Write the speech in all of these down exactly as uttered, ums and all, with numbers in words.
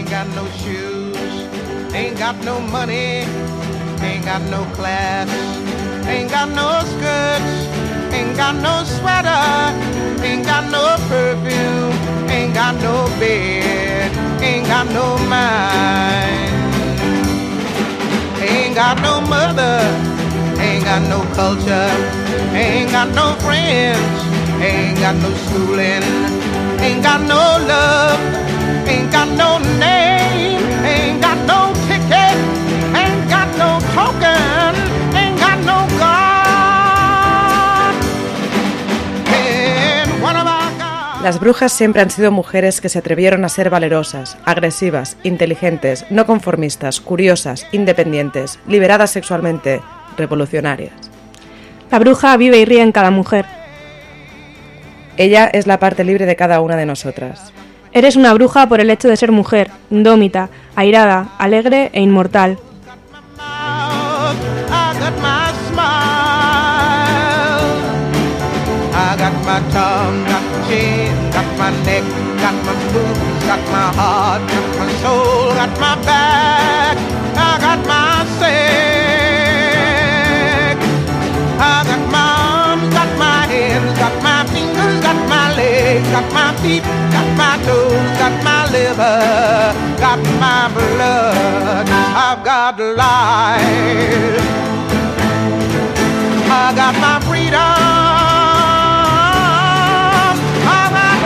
ain't got no shoes, ain't got no money, ain't got no class, ain't got no skirts, ain't got no sweater, ain't got no perfume, ain't got no bed, ain't got no mind, ain't got no mother, ain't got no culture, ain't got no friends, ain't got no schooling, ain't got no love, ain't got no name, ain't got no ticket, ain't got no token, ain't got no God. And one of our gods. Las brujas siempre han sido mujeres que se atrevieron a ser valerosas, agresivas, inteligentes, no conformistas, curiosas, independientes, liberadas sexualmente, revolucionarias. La bruja vive y ríe en cada mujer. Ella es la parte libre de cada una de nosotras. Eres una bruja por el hecho de ser mujer, indómita, airada, alegre e inmortal. Got my feet, got my toes, got my liver, got my blood, I've got life, I got my freedom, I've got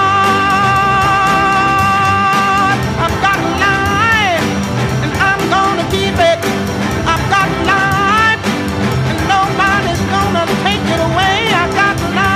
life, I've got life, and I'm gonna keep it, I've got life, and nobody's gonna take it away, I've got life.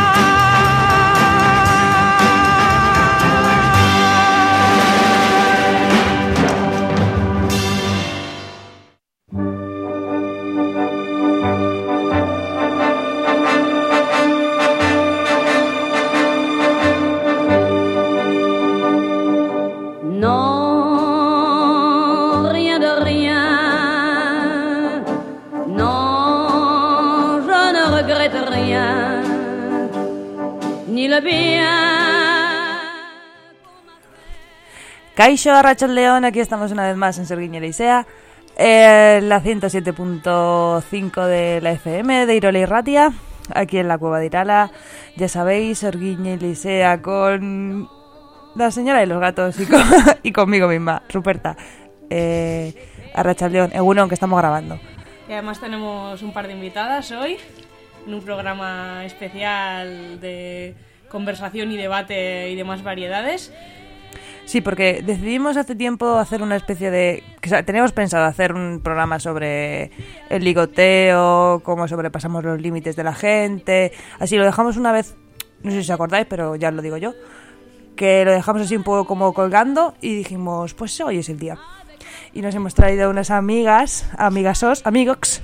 Kaixo, Arratsaldeon, aquí estamos una vez más en Sorguiña y Leisea, eh, la ciento siete punto cinco de la F M de Irola y Ratia, aquí en la Cueva de Irala. Ya sabéis, Sorguiña y Leisea con la señora de los gatos y, con, y conmigo misma, Ruperta. Eh, Arratsaldeon, Egunon, que estamos grabando. Y además tenemos un par de invitadas hoy, en un programa especial de conversación y debate y demás variedades. Sí, porque decidimos hace tiempo hacer una especie de... O sea, teníamos pensado hacer un programa sobre el ligoteo, cómo sobrepasamos los límites de la gente. Así lo dejamos una vez, no sé si os acordáis, pero ya lo digo yo, que lo dejamos así un poco como colgando y dijimos, pues hoy es el día. Y nos hemos traído unas amigas, amigasos, amigos,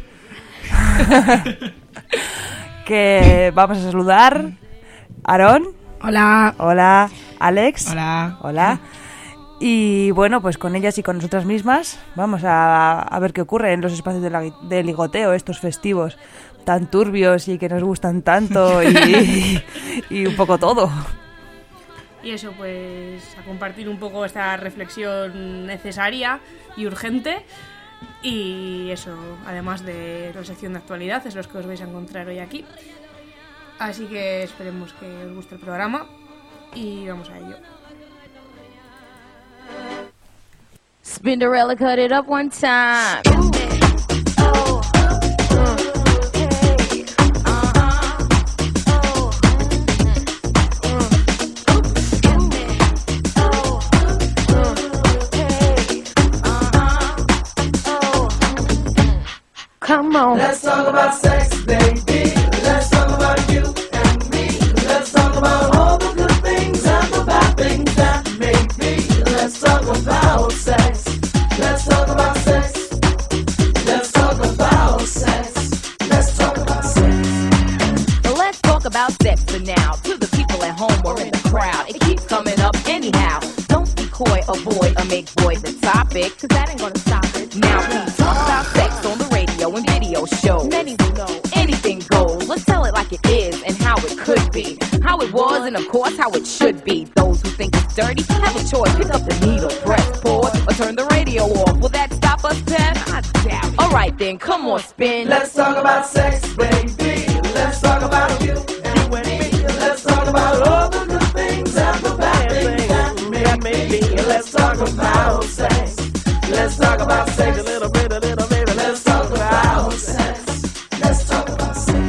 que vamos a saludar. Aarón. Hola. Hola. Alex. Hola. Hola. Y bueno, pues con ellas y con nosotras mismas vamos a, a ver qué ocurre en los espacios de, la, de ligoteo, estos festivos tan turbios y que nos gustan tanto y, y un poco todo. Y eso, pues a compartir un poco esta reflexión necesaria y urgente. Y eso, además de la sección de actualidad, es lo que os vais a encontrar hoy aquí. Así que esperemos que os guste el programa y vamos a ello. Spinderella cut it up one time. Come on. Let's talk about sex, baby. Let's talk about you and me. Let's talk about all the good things and the bad things that make me. Let's talk about sex. Let's talk about sex. Let's talk about sex. Let's talk about sex. Let's talk about sex for now. To the people at home or in the crowd, it keeps coming up anyhow. Don't be coy, avoid, or make void the topic, cause that ain't gonna stop it. Now we talk about sex on the radio and video shows. Many will know anything goes. Let's tell it like it is and how it could be. How it was and of course how it should be. Those who think it's dirty have a choice. Pick up the needle, press pause. turn the radio off. Will that stop us, Pep? I doubt it. Alright then, come on, spin. Let's talk about sex, baby. Let's talk about you and me. Let's talk about all the good things and the bad things that may be. Let's talk about sex. Let's talk about sex a little bit, a little baby. Let's talk about sex. Let's talk about sex.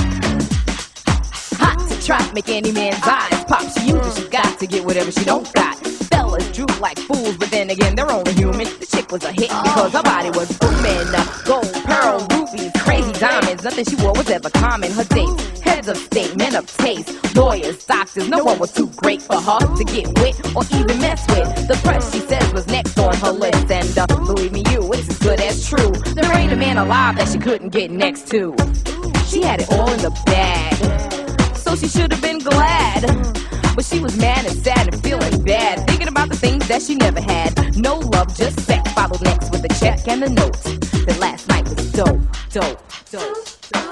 Hot to trap, make any man's eyes pop. She uses, she got to get whatever she don't got. Fellas droop like fools, but then again, they're only human. The chick was a hit because her body was booming. Gold, pearl, rubies, crazy diamonds. Nothing she wore was ever common. Her dates, heads of state, men of taste, lawyers, doctors. No one was too great for her to get with or even mess with. The press, she says, was next on her list. And uh, believe me, you, it's as good as true. There ain't a man alive that she couldn't get next to. She had it all in the bag, so she should have been glad. But she was mad and sad and feeling bad, thinking about the things that she never had. No love, just sex. Followed next with the check and the note. That last night was dope, dope, dope.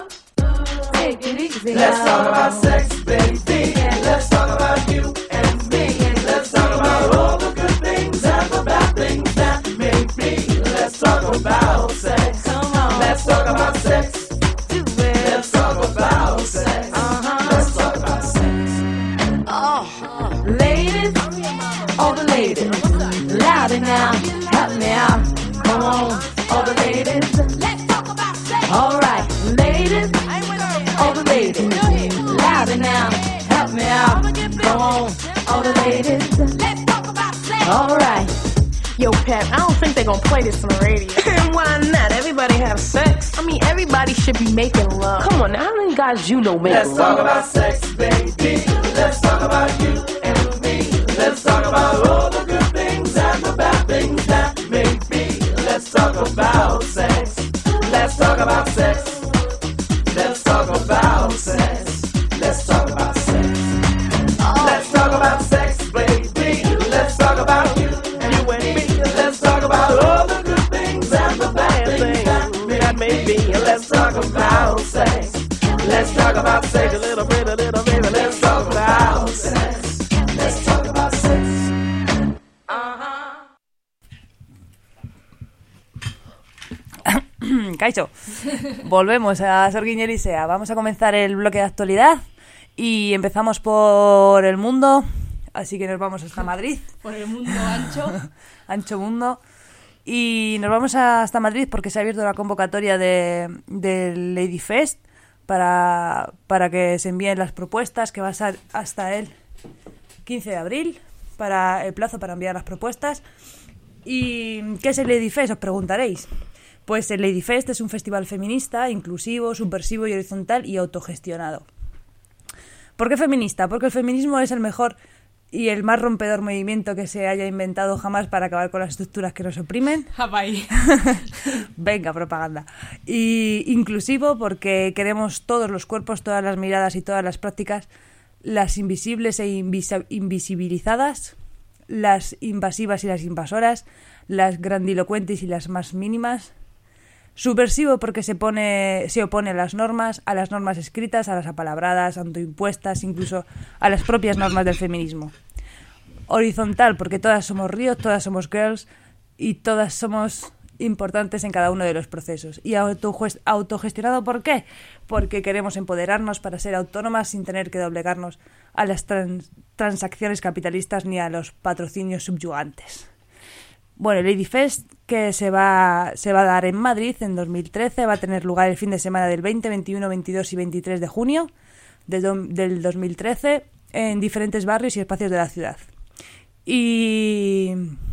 Take it easy. Let's talk about sex, baby. Let's talk about you and me. Let's talk about all the good things and the bad things that may be. Let's talk about sex. Come on. Let's talk about sex. Do it. Let's talk about sex. Uh-huh. Let's talk about sex. Oh, ladies, all the ladies, louder now, help me out. Come on, all the ladies. Let's talk about sex. All right, ladies, all the ladies, louder now, help me out. Come on, all the ladies. Let's talk about sex. All right. Yo, Pep, I don't think they're gonna play this on the radio. Why not? Everybody have sex. I mean, everybody should be making love. Come on, now, how many guys you know make Let's love? talk about sex, baby. Let's talk about you and me. Let's talk about all the good things and the bad things that may be. Let's talk about sex. Let's talk about sex. Let's talk about sex. Let's talk about sex. Let's talk about sex, baby. Let's talk about you and you and me. Let's talk about all the good things and the bad things that may be. Let's talk about sex. Let's talk about sex a little bit, a little bit. Let's talk about sex. Let's talk about sex. Kaixo, volvemos a Sor Guiñerisea. Vamos a comenzar el bloque de actualidad y empezamos por el mundo, así que nos vamos hasta Madrid. Por el mundo ancho. Ancho mundo. Y nos vamos hasta Madrid porque se ha abierto la convocatoria de, de Lady Fest para, para que se envíen las propuestas, que va a ser hasta el quince de abril, para el plazo para enviar las propuestas. ¿Y qué es el Lady Fest? Os preguntaréis. Pues el Lady Fest es un festival feminista, inclusivo, subversivo y horizontal y autogestionado. ¿Por qué feminista? Porque el feminismo es el mejor y el más rompedor movimiento que se haya inventado jamás para acabar con las estructuras que nos oprimen. Venga, propaganda. Y inclusivo porque queremos todos los cuerpos, todas las miradas y todas las prácticas, las invisibles e invisa- invisibilizadas, las invasivas y las invasoras, las grandilocuentes y las más mínimas. Subversivo porque se pone, se opone a las normas, a las normas escritas, a las apalabradas, autoimpuestas, incluso a las propias normas del feminismo. Horizontal porque todas somos ríos, todas somos girls y todas somos importantes en cada uno de los procesos. Y autogest- autogestionado ¿por qué? Porque queremos empoderarnos para ser autónomas sin tener que doblegarnos a las trans- transacciones capitalistas ni a los patrocinios subyugantes. Bueno, Lady Fest, que se va, se va a dar en Madrid en dos mil trece, va a tener lugar el fin de semana del veinte, veintiuno, veintidós y veintitrés de junio de do, del dos mil trece en diferentes barrios y espacios de la ciudad. Y,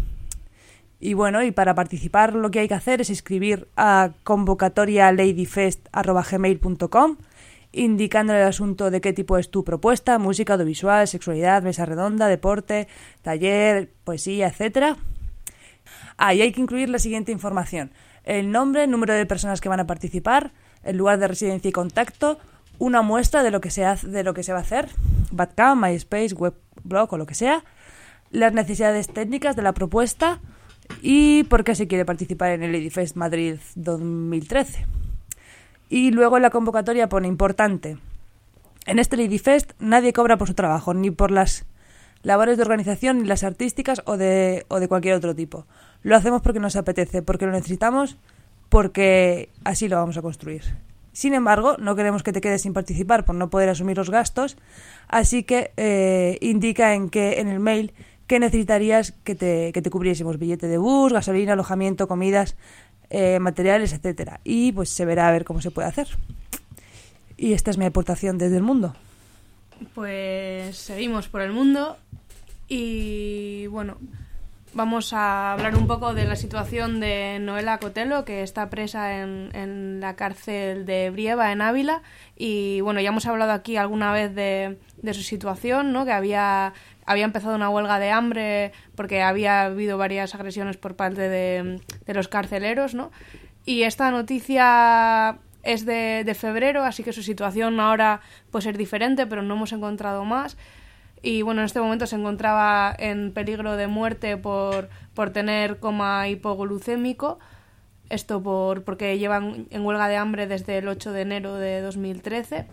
y bueno, y para participar lo que hay que hacer es escribir a convocatoria ladyfest arroba gmail punto com indicando el asunto de qué tipo es tu propuesta, música, audiovisual, sexualidad, mesa redonda, deporte, taller, poesía, etcétera. Ah, y hay que incluir la siguiente información: el nombre, el número de personas que van a participar, el lugar de residencia y contacto, una muestra de lo que se hace, de lo que se va a hacer, Badcam, MySpace, Webblog o lo que sea, las necesidades técnicas de la propuesta y por qué se quiere participar en el Lady Fest Madrid dos mil trece. Y luego en la convocatoria pone importante: en este Lady Fest nadie cobra por su trabajo, ni por las labores de organización, ni las artísticas o de, o de cualquier otro tipo. Lo hacemos porque nos apetece, porque lo necesitamos, porque así lo vamos a construir. Sin embargo, no queremos que te quedes sin participar por no poder asumir los gastos, así que eh, indica en que en el mail que necesitarías que te, que te cubriésemos billete de bus, gasolina, alojamiento, comidas, eh, materiales, etcétera. Y pues se verá a ver cómo se puede hacer. Y esta es mi aportación desde el mundo. Pues seguimos por el mundo y bueno, vamos a hablar un poco de la situación de Noelia Cotelo, que está presa en, en la cárcel de Brieva, en Ávila. Y bueno, ya hemos hablado aquí alguna vez de, de su situación, ¿no? Que había, había empezado una huelga de hambre porque había habido varias agresiones por parte de, de los carceleros, ¿no? Y esta noticia es de, de febrero, así que su situación ahora puede ser diferente, pero no hemos encontrado más. Y bueno, en este momento se encontraba en peligro de muerte por, por tener coma hipoglucémico. Esto por porque llevan en huelga de hambre desde el ocho de enero de dos mil trece.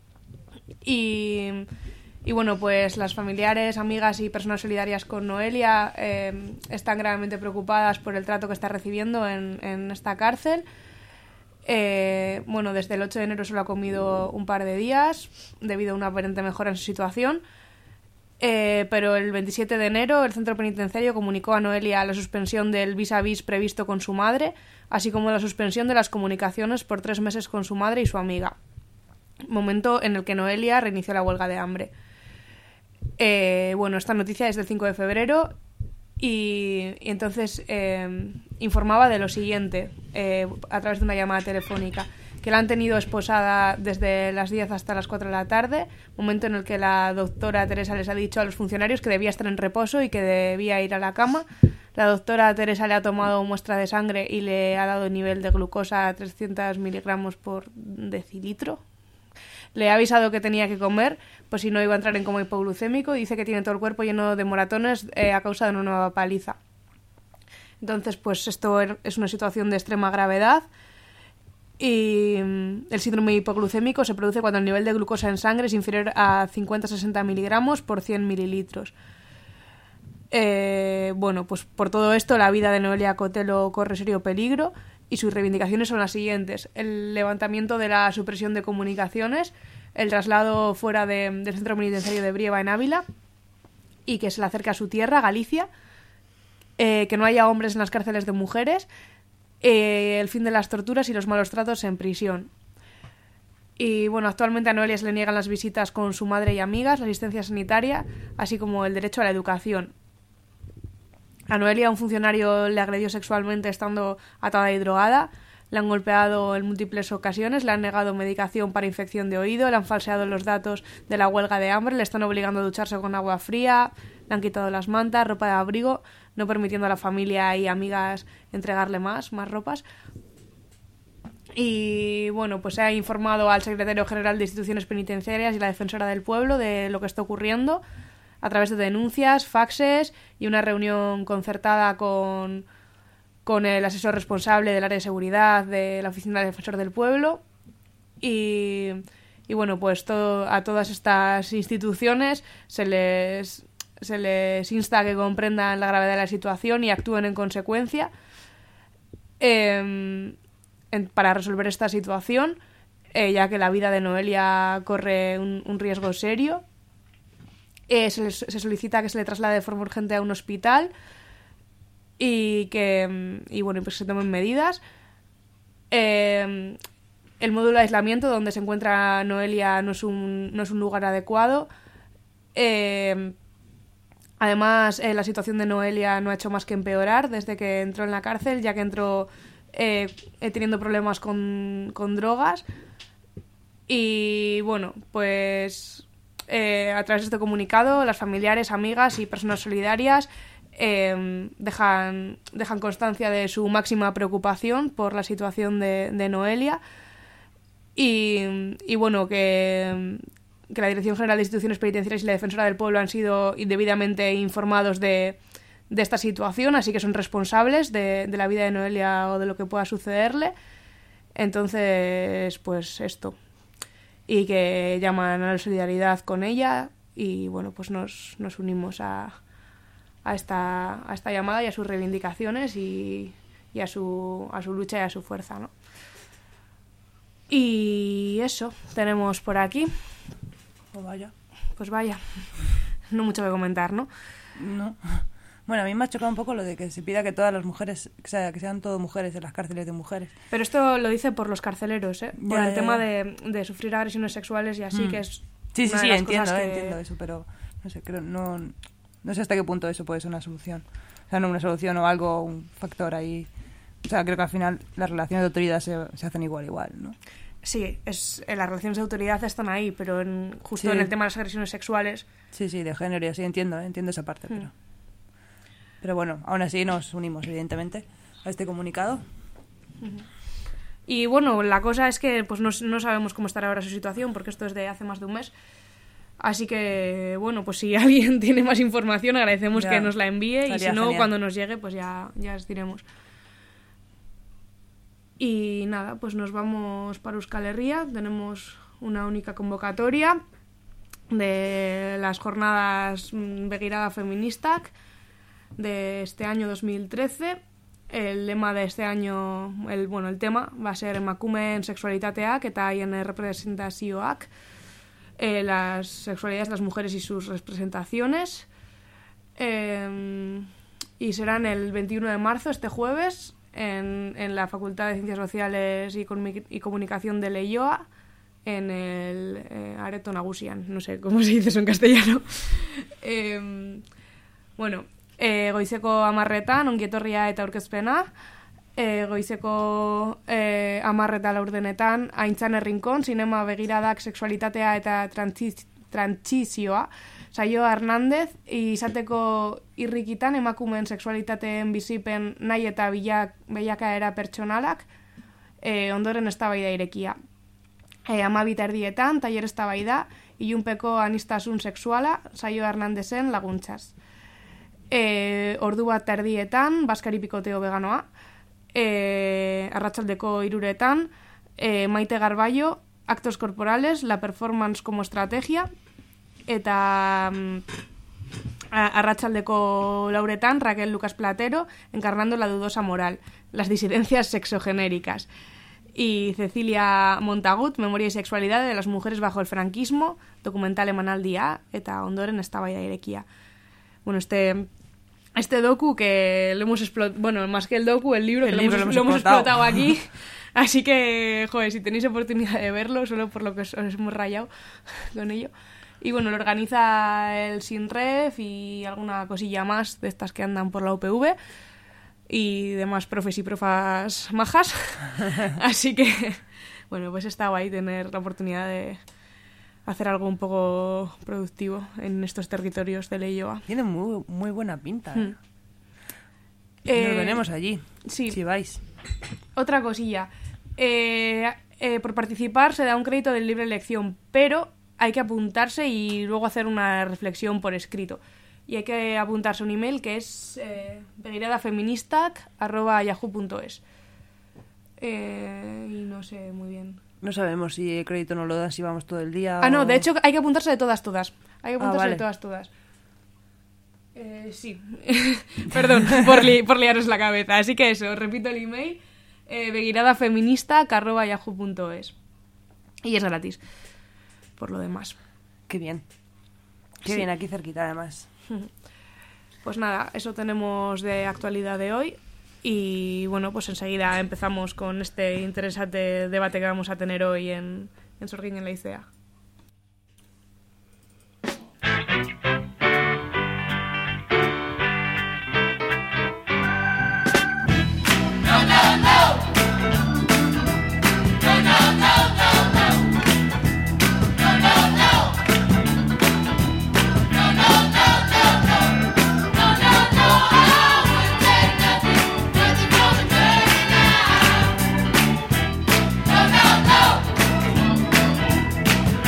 Y, y bueno, pues las familiares, amigas y personas solidarias con Noelia eh, están gravemente preocupadas por el trato que está recibiendo en, en esta cárcel. Eh, bueno, desde el ocho de enero solo ha comido un par de días debido a una aparente mejora en su situación. Eh, pero el veintisiete de enero el centro penitenciario comunicó a Noelia la suspensión del vis a vis previsto con su madre, así como la suspensión de las comunicaciones por tres meses con su madre y su amiga, momento en el que Noelia reinició la huelga de hambre. Eh, bueno, esta noticia es del cinco de febrero y, y entonces eh, informaba de lo siguiente eh, a través de una llamada telefónica, que la han tenido esposada desde las diez hasta las cuatro de la tarde, momento en el que la doctora Teresa les ha dicho a los funcionarios que debía estar en reposo y que debía ir a la cama. La doctora Teresa le ha tomado muestra de sangre y le ha dado nivel de glucosa a trescientos miligramos por decilitro. Le ha avisado que tenía que comer, pues si no iba a entrar en coma hipoglucémico, y dice que tiene todo el cuerpo lleno de moratones eh, a causa de una nueva paliza. Entonces, pues esto es una situación de extrema gravedad. Y el síndrome hipoglucémico se produce cuando el nivel de glucosa en sangre es inferior a cincuenta a sesenta miligramos por cien mililitros. Eh, bueno, pues por todo esto la vida de Noelia Cotelo corre serio peligro y sus reivindicaciones son las siguientes: el levantamiento de la supresión de comunicaciones, el traslado fuera de, del centro penitenciario de Brieva, en Ávila, y que se le acerque a su tierra, Galicia, eh, que no haya hombres en las cárceles de mujeres, Eh, el fin de las torturas y los malos tratos en prisión. Y bueno, actualmente a Noelia se le niegan las visitas con su madre y amigas, la asistencia sanitaria, así como el derecho a la educación. A Noelia un funcionario le agredió sexualmente estando atada y drogada, le han golpeado en múltiples ocasiones, le han negado medicación para infección de oído, le han falseado los datos de la huelga de hambre, le están obligando a ducharse con agua fría, le han quitado las mantas, ropa de abrigo, no permitiendo a la familia y amigas entregarle más, más ropas. Y bueno, pues se ha informado al secretario general de Instituciones Penitenciarias y la defensora del pueblo de lo que está ocurriendo a través de denuncias, faxes y una reunión concertada con, con el asesor responsable del área de seguridad de la Oficina del Defensor del Pueblo. Y, y bueno, pues todo, a todas estas instituciones se les... se les insta a que comprendan la gravedad de la situación y actúen en consecuencia eh, en, para resolver esta situación, eh, ya que la vida de Noelia corre un, un riesgo serio. Eh, se, les, se solicita que se le traslade de forma urgente a un hospital y que y bueno, pues se tomen medidas. Eh, el módulo de aislamiento donde se encuentra Noelia no es un, no es un lugar adecuado. Eh, Además, eh, la situación de Noelia no ha hecho más que empeorar desde que entró en la cárcel, ya que entró eh, teniendo problemas con, con drogas. Y bueno, pues eh, a través de este comunicado, las familiares, amigas y personas solidarias eh, dejan, dejan constancia de su máxima preocupación por la situación de, de Noelia. Y, y bueno, que... que la Dirección General de Instituciones Penitenciarias y la Defensora del Pueblo han sido indebidamente informados de, de esta situación, así que son responsables de, de la vida de Noelia o de lo que pueda sucederle. Entonces, pues esto. Y que llaman a la solidaridad con ella y, bueno, pues nos, nos unimos a, a esta, a esta llamada y a sus reivindicaciones y, y a, su, a su lucha y a su fuerza, ¿no? Y eso tenemos por aquí. Pues vaya. Pues vaya. No mucho que comentar, ¿no? No. Bueno, a mí me ha chocado un poco lo de que se pida que todas las mujeres, o sea, que sean todo mujeres en las cárceles de mujeres. Pero esto lo dice por los carceleros, ¿eh? Por Ya, el ya, tema ya. De, de sufrir agresiones sexuales y así, Mm. que es Sí, sí, una de sí, las entiendo, cosas eh, que- entiendo eso, pero no sé, creo, no, no sé hasta qué punto eso puede ser una solución. O sea, no una solución o algo, un factor ahí. O sea, creo que al final las relaciones de autoridad se, se hacen igual, igual, ¿no? Sí, es, eh, las relaciones de autoridad están ahí, pero en, justo Sí. en el tema de las agresiones sexuales... Sí, sí, de género y así, entiendo, eh, entiendo esa parte, Mm. pero... Pero bueno, aún así nos unimos, evidentemente, a este comunicado. Y bueno, la cosa es que pues no, no sabemos cómo estará ahora su situación, porque esto es de hace más de un mes. Así que, bueno, pues si alguien tiene más información, agradecemos Ya, que nos la envíe, y si estaría no, genial. cuando nos llegue, pues ya, ya os diremos. Y nada, pues nos vamos para Euskal Herria. Tenemos una única convocatoria de las jornadas mm, Begirada Feministak de este año dos mil trece. El lema de este año, el, bueno, el tema va a ser Emakumeen sexualitateak eta haien representazioak, eh, las sexualidades de las mujeres y sus representaciones. Eh, y serán el veintiuno de marzo, este jueves, en, en la Facultad de Ciencias Sociales y, Comu- y Comunicación de Leioa, en el eh, Areto Nagusian, no sé cómo se dice eso en castellano. eh, bueno, eh, goizeko amarretan, ongietorria eta aurkezpena, eh, goizeko eh, amarreta laurdenetan, Aintzane Rincón, Sinema Begiradak Sexualitatea eta Transiz- Trantsizioa, Saio Hernández, izateko irrikitan emakumeen sexualitateen bizipen nahi eta bilak, bilakaera pertsonalak, eh, ondoren eztabaida irekia. E, amabita erdietan, taller eztabaida, ilunpeko anistasun sexuala, Saio Hernandezen laguntzaz. E, ordu bat erdietan, Baskari Pikoteo veganoa, e, arratsaldeko hiruretan, e, Maite Garballo, actos corporales, la performance como estrategia, eta mm, a- arratsaldeko lauretan, Raquel Lucas Platero, encarnando la dudosa moral, las disidencias sexogenéricas. Y Cecilia Montagut, Memoria y Sexualidad de las mujeres bajo el franquismo, documental emanaldia, eta ondoren eztabaida irekia. Bueno, este, este docu que lo hemos explotado, bueno, más que el docu, el libro, El que libro lo hemos, lo lo hemos hemos explotado explotado. aquí. Así que, joder, si tenéis oportunidad de verlo, solo por lo que os, os hemos rayado con ello. Y bueno, lo organiza el SINREF y alguna cosilla más de estas que andan por la U P V. Y demás profes y profas majas. Así que, bueno, pues está guay tener la oportunidad de hacer algo un poco productivo en estos territorios de Leioa. Tiene muy, muy buena pinta, ¿eh? Mm. Eh, Nos veremos allí, sí. si vais. Otra cosilla. Eh, eh, por participar se da un crédito de libre elección, pero hay que apuntarse y luego hacer una reflexión por escrito. Y hay que apuntarse un email que es eh, begiradafeministak arroba yahoo punto es. Eh, y no sé muy bien. No sabemos si el crédito nos lo dan si vamos todo el día. Ah, no, o- de hecho hay que apuntarse de todas, todas. Hay que apuntarse vale. de todas, todas. Eh, sí. Perdón por, li- por liaros la cabeza. Así que eso, repito el email. Eh, begiradafeministak arroba yahoo punto es. Y es gratis. Por lo demás. Qué bien. Qué Sí. bien, aquí cerquita además. Pues nada, eso tenemos de actualidad de hoy. Y bueno, pues enseguida empezamos con este interesante debate que vamos a tener hoy en, en Sorguiña en la Icea. No, no, no.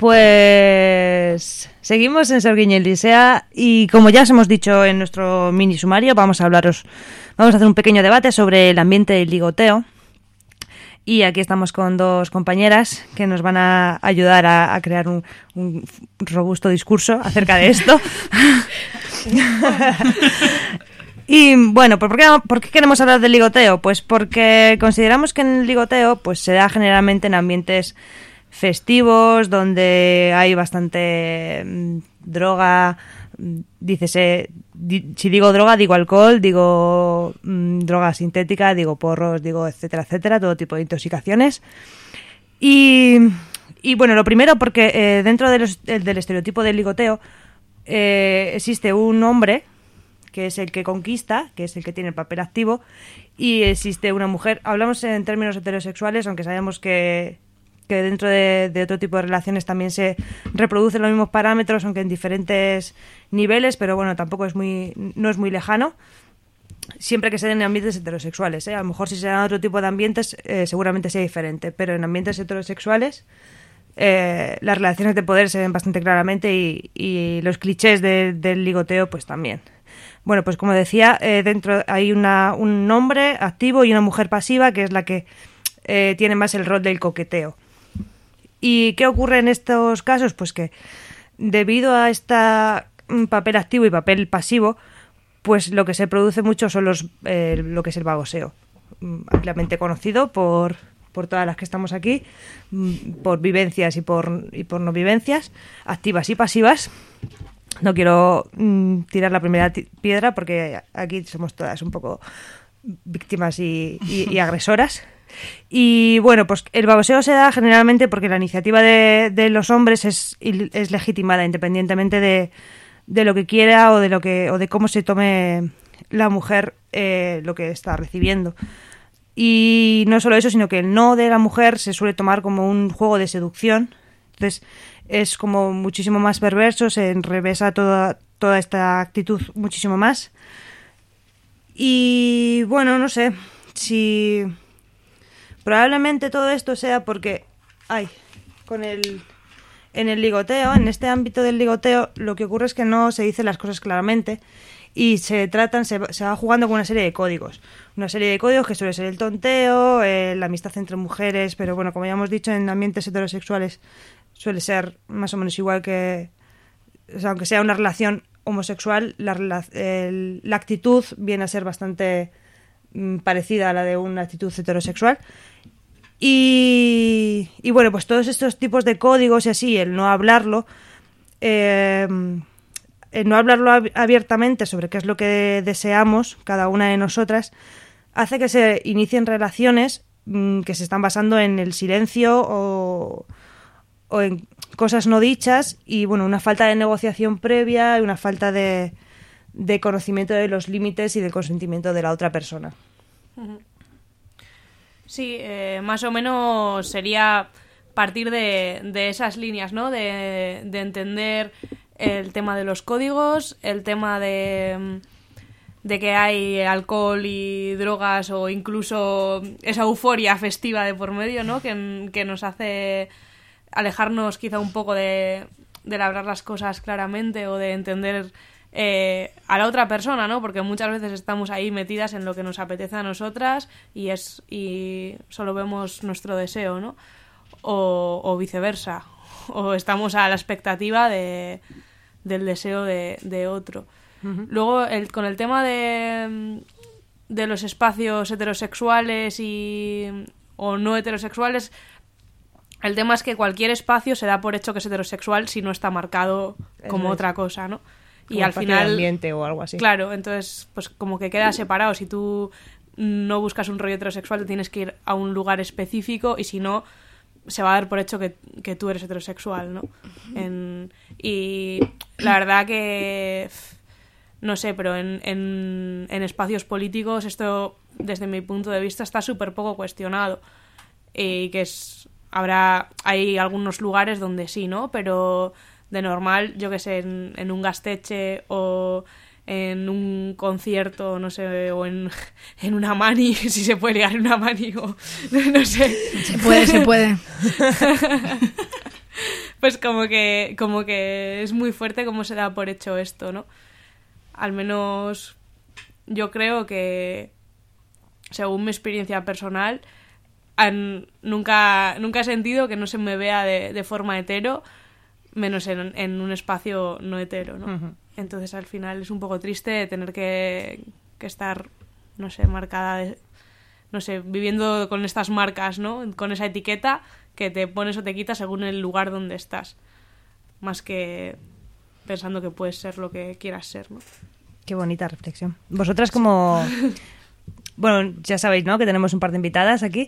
Pues seguimos en Sorguiña y Lisea y como ya os hemos dicho en nuestro mini sumario, vamos a hablaros, vamos a hacer un pequeño debate sobre el ambiente del ligoteo. Y aquí estamos con dos compañeras que nos van a ayudar a, a crear un, un robusto discurso acerca de esto. Y bueno, ¿por qué, ¿por qué queremos hablar del ligoteo? Pues porque consideramos que en el ligoteo pues, se da generalmente en ambientes festivos, donde hay bastante mmm, droga, dícese, di, si digo droga, digo alcohol, digo mmm, droga sintética, digo porros, digo etcétera, etcétera, todo tipo de intoxicaciones. Y, y bueno, lo primero porque eh, dentro de los, el, del estereotipo del ligoteo eh, existe un hombre que es el que conquista, que es el que tiene el papel activo, y existe una mujer. Hablamos en términos heterosexuales, aunque sabemos que que dentro de, de otro tipo de relaciones también se reproducen los mismos parámetros, aunque en diferentes niveles, pero bueno, tampoco es muy, no es muy lejano, siempre que se den en ambientes heterosexuales, ¿eh? A lo mejor si se dan otro tipo de ambientes, eh, seguramente sea diferente, pero en ambientes heterosexuales eh, las relaciones de poder se ven bastante claramente y, y los clichés de, del ligoteo pues también. Bueno, pues como decía, eh, dentro hay una, un hombre activo y una mujer pasiva, que es la que eh, tiene más el rol del coqueteo. ¿Y qué ocurre en estos casos? Pues que debido a este papel activo y papel pasivo, pues lo que se produce mucho son los eh, lo que es el bagoseo, ampliamente conocido por, por todas las que estamos aquí, por vivencias y por, y por no vivencias, activas y pasivas. No quiero mm, tirar la primera t- piedra porque aquí somos todas un poco víctimas y, y, y agresoras. Y bueno, pues el baboseo se da generalmente porque la iniciativa de, de los hombres es, es legitimada independientemente de, de lo que quiera o de lo que o de cómo se tome la mujer eh, lo que está recibiendo. Y no solo eso, sino que el no de la mujer se suele tomar como un juego de seducción. Entonces es como muchísimo más perverso, se enrevesa toda, toda esta actitud muchísimo más. Y bueno, no sé si... Probablemente todo esto sea porque, ay, con el, en el ligoteo, en este ámbito del ligoteo, lo que ocurre es que no se dicen las cosas claramente y se tratan, se, se va jugando con una serie de códigos. Una serie de códigos que suele ser el tonteo, eh, la amistad entre mujeres, pero bueno, como ya hemos dicho, en ambientes heterosexuales suele ser más o menos igual que, o sea, aunque sea una relación homosexual, la, la, el, la actitud viene a ser bastante mm, parecida a la de una actitud heterosexual. Y, y bueno, pues todos estos tipos de códigos y así, el no hablarlo, eh, el no hablarlo ab- abiertamente sobre qué es lo que deseamos cada una de nosotras, hace que se inicien relaciones mmm, que se están basando en el silencio o, o en cosas no dichas y bueno, una falta de negociación previa y una falta de, de conocimiento de los límites y del consentimiento de la otra persona. Uh-huh. Sí, eh, más o menos sería partir de, de esas líneas, ¿no? De, de entender el tema de los códigos, el tema de, de que hay alcohol y drogas o incluso esa euforia festiva de por medio, ¿no? Que, que nos hace alejarnos quizá un poco de, de hablar las cosas claramente o de entender Eh, a la otra persona, ¿no? Porque muchas veces estamos ahí metidas en lo que nos apetece a nosotras y es y solo vemos nuestro deseo, ¿no? O, o viceversa, o estamos a la expectativa de, del deseo de, de otro. Uh-huh. Luego, el, con el tema de, de los espacios heterosexuales y o no heterosexuales, el tema es que cualquier espacio se da por hecho que es heterosexual si no está marcado como es otra cosa, ¿no? Y al final ambiente o algo así. Claro, entonces pues como que queda separado. Si tú no buscas un rollo heterosexual, te tienes que ir a un lugar específico y si no, se va a dar por hecho que, que tú eres heterosexual, ¿no? En, y la verdad que no sé, pero en, en, en espacios políticos esto, desde mi punto de vista, está súper poco cuestionado. Y que es habrá hay algunos lugares donde sí, ¿no? Pero de normal, yo que sé, en, en un gasteche o en un concierto, no sé, o en, en una mani, si se puede ligar en una mani o no sé. Se puede, se puede. pues como que, como que es muy fuerte cómo se da por hecho esto, ¿no? Al menos yo creo que, según mi experiencia personal, han, nunca, nunca he sentido que no se me vea de, de forma hetero, menos en, en un espacio no hetero, ¿no? Uh-huh. Entonces al final es un poco triste tener que, que estar, no sé, marcada, de, no sé, viviendo con estas marcas, ¿no? Con esa etiqueta que te pones o te quitas según el lugar donde estás, más que pensando que puedes ser lo que quieras ser, ¿no? Qué bonita reflexión. Vosotras como... Bueno, ya sabéis, ¿no?, que tenemos un par de invitadas aquí.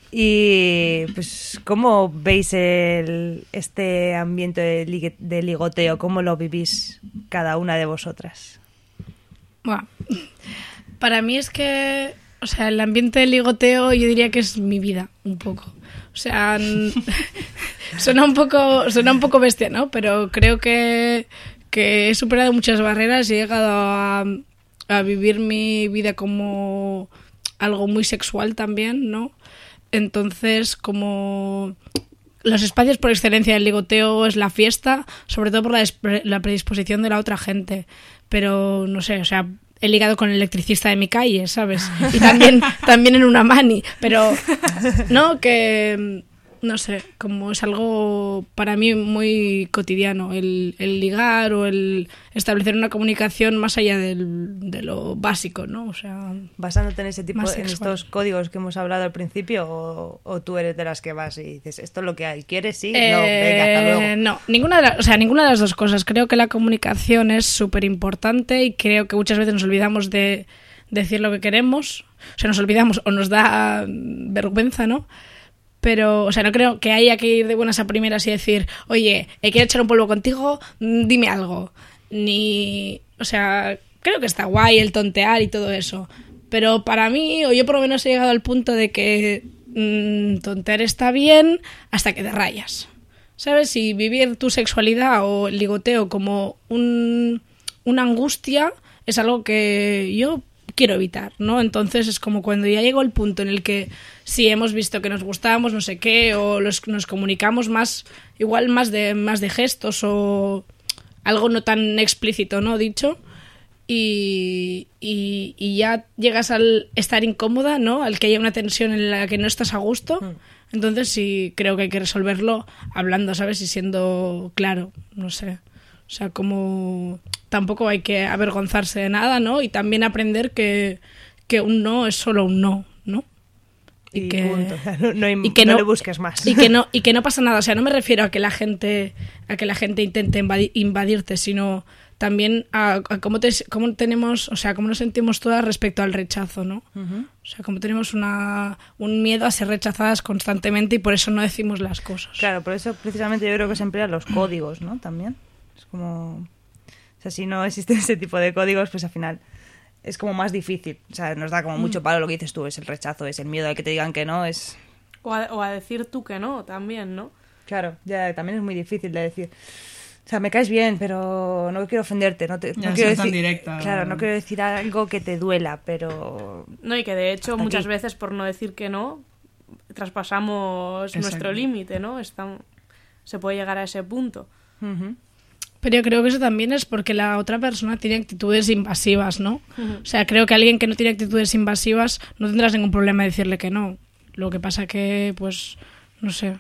Y, pues, ¿cómo veis el, este ambiente de, ligue, de ligoteo? ¿Cómo lo vivís cada una de vosotras? Bueno, para mí es que, o sea, el ambiente de ligoteo yo diría que es mi vida, un poco. O sea, suena un poco, suena un poco bestia, ¿no? Pero creo que, que he superado muchas barreras y he llegado a, a vivir mi vida como algo muy sexual también, ¿no? Entonces, como los espacios por excelencia del ligoteo es la fiesta, sobre todo por la, la predisposición de la otra gente. Pero, no sé, o sea, he ligado con el electricista de mi calle, ¿sabes? Y también, también en una mani. Pero, no, que... No sé, como es algo para mí muy cotidiano, el, el ligar o el establecer una comunicación más allá del, de lo básico, ¿no? O sea, basándote en ese tipo, en estos códigos que hemos hablado al principio, o, o tú eres de las que vas y dices, esto es lo que hay, ¿quieres? Sí, eh, no, venga, hasta luego. No, ninguna de las, o sea, ninguna de las dos cosas. Creo que la comunicación es súper importante y creo que muchas veces nos olvidamos de decir lo que queremos, o sea, nos olvidamos o nos da vergüenza, ¿no? Pero, o sea, no creo que haya que ir de buenas a primeras y decir, oye, quiero echar un polvo contigo, dime algo. Ni, o sea, creo que está guay el tontear y todo eso. Pero para mí, o yo por lo menos he llegado al punto de que mmm, tontear está bien hasta que te rayas. ¿Sabes? Y vivir tu sexualidad o el ligoteo como un, una angustia es algo que yo quiero evitar, ¿no? Entonces es como cuando ya llegó el punto en el que sí hemos visto que nos gustamos, no sé qué, o los, nos comunicamos más, igual más de, más de gestos o algo no tan explícito, ¿no? Dicho, y, y, y ya llegas al estar incómoda, ¿no? Al que haya una tensión en la que no estás a gusto. Mm. Entonces sí creo que hay que resolverlo hablando, ¿sabes? Y siendo claro, no sé. O sea, como tampoco hay que avergonzarse de nada, ¿no? Y también aprender que, que un no es solo un no, ¿no? Y, y que punto. No, no, hay, y que no, no le busques más. Y que no y que no pasa nada. O sea, no me refiero a que la gente a que la gente intente invadir, invadirte, sino también a, a cómo, te, cómo tenemos, o sea, cómo nos sentimos todas respecto al rechazo, ¿no? Uh-huh. O sea, cómo tenemos una un miedo a ser rechazadas constantemente y por eso no decimos las cosas. Claro, por eso precisamente yo creo que se emplean los códigos, ¿no? También. Es como... O sea, si no existen ese tipo de códigos, pues al final es como más difícil. O sea, nos da como mucho palo lo que dices tú, es el rechazo, es el miedo a que te digan que no, es... O a, o a decir tú que no, también, ¿no? Claro, ya también es muy difícil de decir... O sea, me caes bien, pero no quiero ofenderte, no, te, ya, no quiero decir... tan directa. Claro, no quiero decir algo que te duela, pero... No, y que de hecho muchas aquí. veces por no decir que no, traspasamos Exacto. nuestro límite, ¿no? Está... Se puede llegar a ese punto. Uh-huh. Pero yo creo que eso también es porque la otra persona tiene actitudes invasivas, ¿no? Uh-huh. O sea, creo que alguien que no tiene actitudes invasivas no tendrás ningún problema de decirle que no. Lo que pasa que, pues, no sé.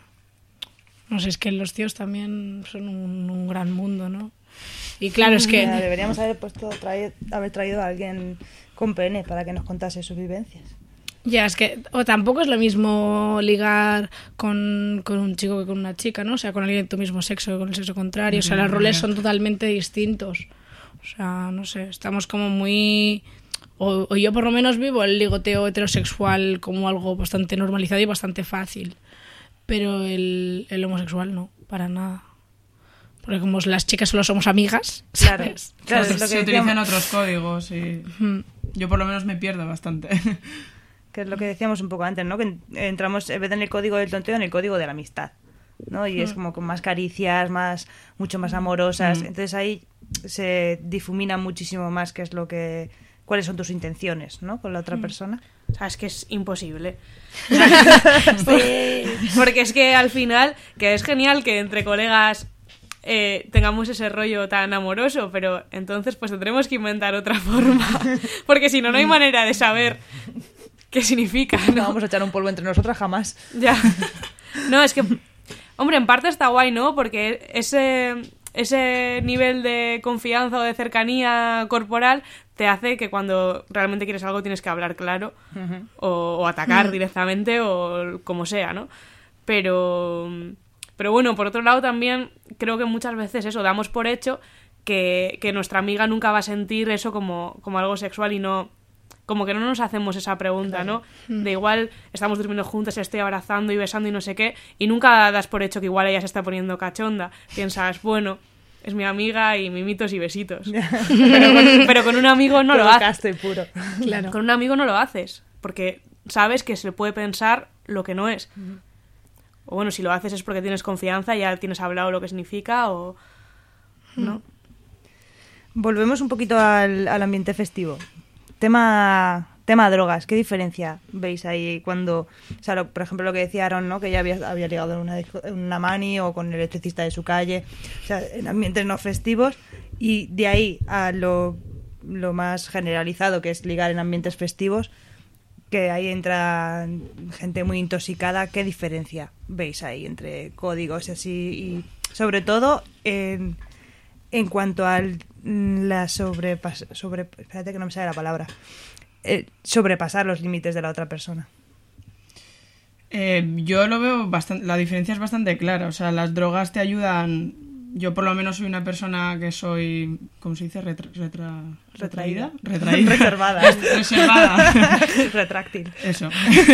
No sé, es que los tíos también son un, un gran mundo, ¿no? Y claro, es que... Ya, deberíamos haber puesto traído, haber traído a alguien con pene para que nos contase sus vivencias. Ya, es que o tampoco es lo mismo ligar con, con un chico que con una chica, ¿no? O sea, con alguien de tu mismo sexo que con el sexo contrario. O sea, los roles son totalmente distintos. O sea, no sé, estamos como muy... O, o yo por lo menos vivo el ligoteo heterosexual como algo bastante normalizado y bastante fácil. Pero el, el homosexual no, para nada. Porque como las chicas solo somos amigas, ¿sabes? Claro, claro, es lo que se decíamos. Utilizan otros códigos y uh-huh. yo por lo menos me pierdo bastante. Que es lo que decíamos un poco antes, ¿no? Que entramos, en vez de en el código del tonteo, en el código de la amistad, ¿no? Y mm. es como con más caricias, más mucho más amorosas. Mm. Entonces ahí se difumina muchísimo más qué es lo que... cuáles son tus intenciones, ¿no? Con la otra mm. persona. O sea, es que es imposible. Sí. Porque es que al final, que es genial que entre colegas eh, tengamos ese rollo tan amoroso, pero entonces pues tendremos que inventar otra forma. Porque si no, no hay manera de saber qué significa, ¿no? No vamos a echar un polvo entre nosotras jamás. Ya. No, es que, hombre, en parte está guay, ¿no? Porque ese... ese nivel de confianza o de cercanía corporal te hace que cuando realmente quieres algo tienes que hablar claro, uh-huh. o, o atacar uh-huh. directamente o como sea, ¿no? Pero, pero bueno, por otro lado también creo que muchas veces eso, damos por hecho que, que nuestra amiga nunca va a sentir eso como, como algo sexual y no... Como que no nos hacemos esa pregunta, ¿no? De igual estamos durmiendo juntas, estoy abrazando y besando y no sé qué, y nunca das por hecho que igual ella se está poniendo cachonda. Piensas, bueno, es mi amiga y mimitos y besitos. Pero con, pero con un amigo no lo haces. Puro. Claro. Con un amigo no lo haces, porque sabes que se le puede pensar lo que no es. Uh-huh. O bueno, si lo haces es porque tienes confianza, ya tienes hablado lo que significa o... ¿no? Volvemos un poquito al, al ambiente festivo. Tema, tema drogas, ¿qué diferencia veis ahí cuando, o sea, lo, por ejemplo, lo que decía Aaron, ¿no? Que ya había, había ligado en una, en una mani o con el electricista de su calle, o sea, en ambientes no festivos, y de ahí a lo, lo más generalizado, que es ligar en ambientes festivos, que ahí entra gente muy intoxicada, ¿qué diferencia veis ahí entre códigos y así? Y sobre todo en, en cuanto al la sobrepas sobre espérate que no me sale la palabra eh, sobrepasar los límites de la otra persona. Eh, yo lo veo bastante, la diferencia es bastante clara, o sea, las drogas te ayudan. Yo por lo menos soy una persona que soy, ¿cómo se dice? Retra, retra, retraída, retraída, reservada, reservada, retráctil. Eso.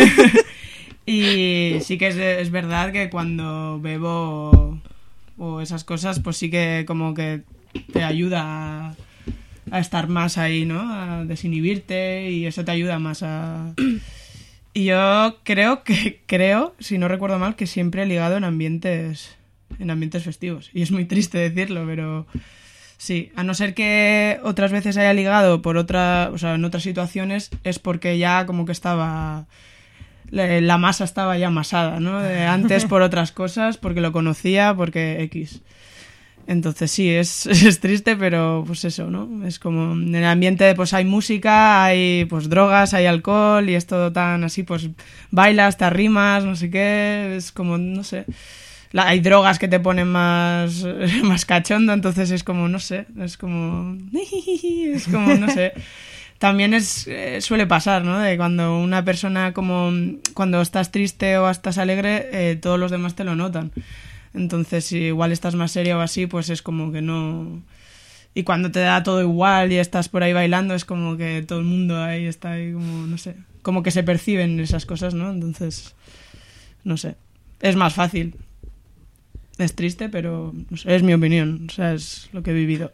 Y sí que es, es verdad que cuando bebo o esas cosas, pues sí que como que te ayuda a, a estar más ahí, ¿no? A desinhibirte y eso te ayuda más a... Y yo creo que, creo, si no recuerdo mal, que siempre he ligado en ambientes, en ambientes festivos. Y es muy triste decirlo, pero sí, a no ser que otras veces haya ligado por otra, o sea, en otras situaciones, es porque ya como que estaba... La masa estaba ya amasada, ¿no? De antes por otras cosas, porque lo conocía, porque X... Entonces sí, es, es triste, pero pues eso, ¿no? Es como en el ambiente pues hay música, hay pues drogas, hay alcohol y es todo tan así, pues bailas, te arrimas, no sé qué, es como, no sé, la, hay drogas que te ponen más, más cachondo, entonces es como, no sé, es como, es como, no sé. También es eh, suele pasar, ¿no? De cuando una persona como, cuando estás triste o estás alegre, eh, todos los demás te lo notan. Entonces, si igual estás más serio o así, pues es como que no... Y cuando te da todo igual y estás por ahí bailando, es como que todo el mundo ahí está ahí como, no sé, como que se perciben esas cosas, ¿no? Entonces, no sé, es más fácil. Es triste, pero no sé, es mi opinión, o sea, es lo que he vivido.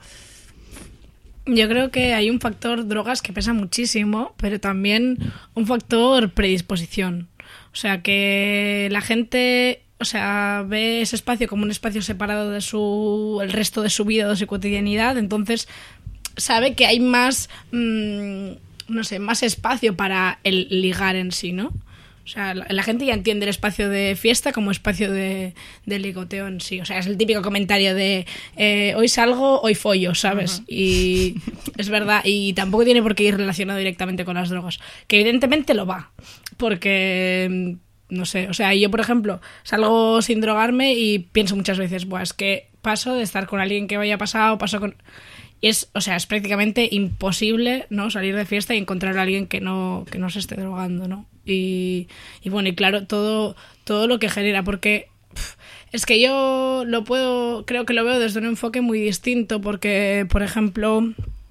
Yo creo que hay un factor drogas que pesa muchísimo, pero también un factor predisposición. O sea, que la gente... O sea, ve ese espacio como un espacio separado de su el resto de su vida, de su cotidianidad, entonces sabe que hay más, mmm, no sé, más espacio para el ligar en sí, ¿no? O sea, la, la gente ya entiende el espacio de fiesta como espacio de, de ligoteo en sí. O sea, es el típico comentario de eh, hoy salgo, hoy follo, ¿sabes? Uh-huh. Y es verdad, y tampoco tiene por qué ir relacionado directamente con las drogas, que evidentemente lo va, porque... No sé, o sea, yo por ejemplo salgo sin drogarme y pienso muchas veces, buah, es que paso de estar con alguien que vaya pasado, paso con... Y es, o sea, es prácticamente imposible, ¿no? Salir de fiesta y encontrar a alguien que no, que no se esté drogando, ¿no? Y, y bueno, y claro, todo, todo lo que genera, porque pff, es que yo lo puedo, creo que lo veo desde un enfoque muy distinto, porque, por ejemplo...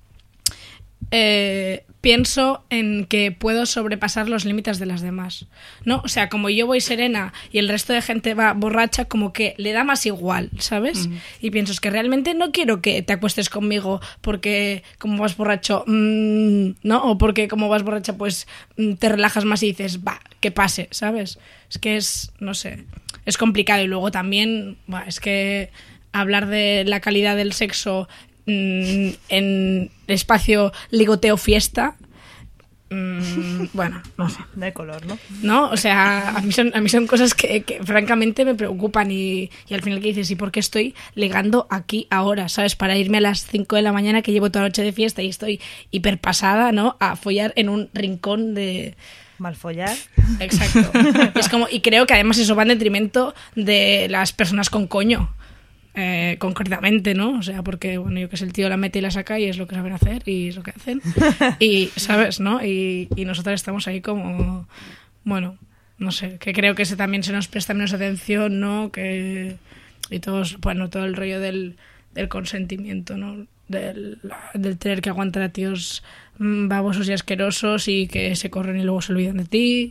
Eh, pienso en que puedo sobrepasar los límites de las demás, ¿no? O sea, como yo voy serena y el resto de gente va borracha, como que le da más igual, ¿sabes? Uh-huh. Y pienso, es que realmente no quiero que te acuestes conmigo porque como vas borracho, mmm, ¿no? O porque como vas borracha, pues te relajas más y dices, va, que pase, ¿sabes? Es que es, no sé, es complicado. Y luego también, bah, es que hablar de la calidad del sexo en espacio ligoteo fiesta mm, bueno, no sé. De color, ¿no? No, o sea, a mí son, a mí son cosas que, que francamente me preocupan y, y al final que dices, ¿y por qué estoy ligando aquí ahora? ¿Sabes? Para irme a las cinco de la mañana que llevo toda la noche de fiesta y estoy hiperpasada, ¿no? A follar en un rincón de... Malfollar. Exacto. Y, es como, y creo que además eso va en detrimento de las personas con coño. Eh, concretamente, ¿no? O sea, porque, bueno, yo que sé, el tío la mete y la saca y es lo que saben hacer y es lo que hacen. Y, ¿sabes? ¿No? Y, y nosotros estamos ahí como, bueno, no sé, que creo que ese también se nos presta menos atención, ¿no? Que, y todos, bueno, todo el rollo del, del consentimiento, ¿no? Del, del tener que aguantar a tíos babosos y asquerosos y que se corren y luego se olvidan de ti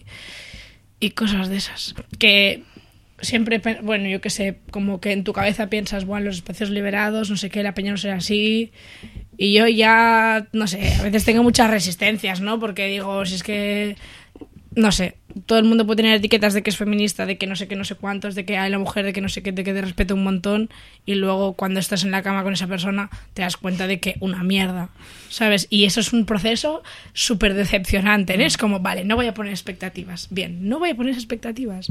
y cosas de esas. Que... siempre, bueno, yo qué sé, como que en tu cabeza piensas, bueno, los espacios liberados, no sé qué, la peña no será así. Y yo ya, no sé, a veces tengo muchas resistencias, ¿no? Porque digo, si es que, no sé, todo el mundo puede tener etiquetas de que es feminista, de que no sé qué, no sé cuántos, de que hay la mujer, de que no sé qué, de que te respeto un montón. Y luego cuando estás en la cama con esa persona te das cuenta de que una mierda, ¿sabes? Y eso es un proceso súper decepcionante, ¿no? Es como, vale, no voy a poner expectativas. Bien, no voy a poner expectativas.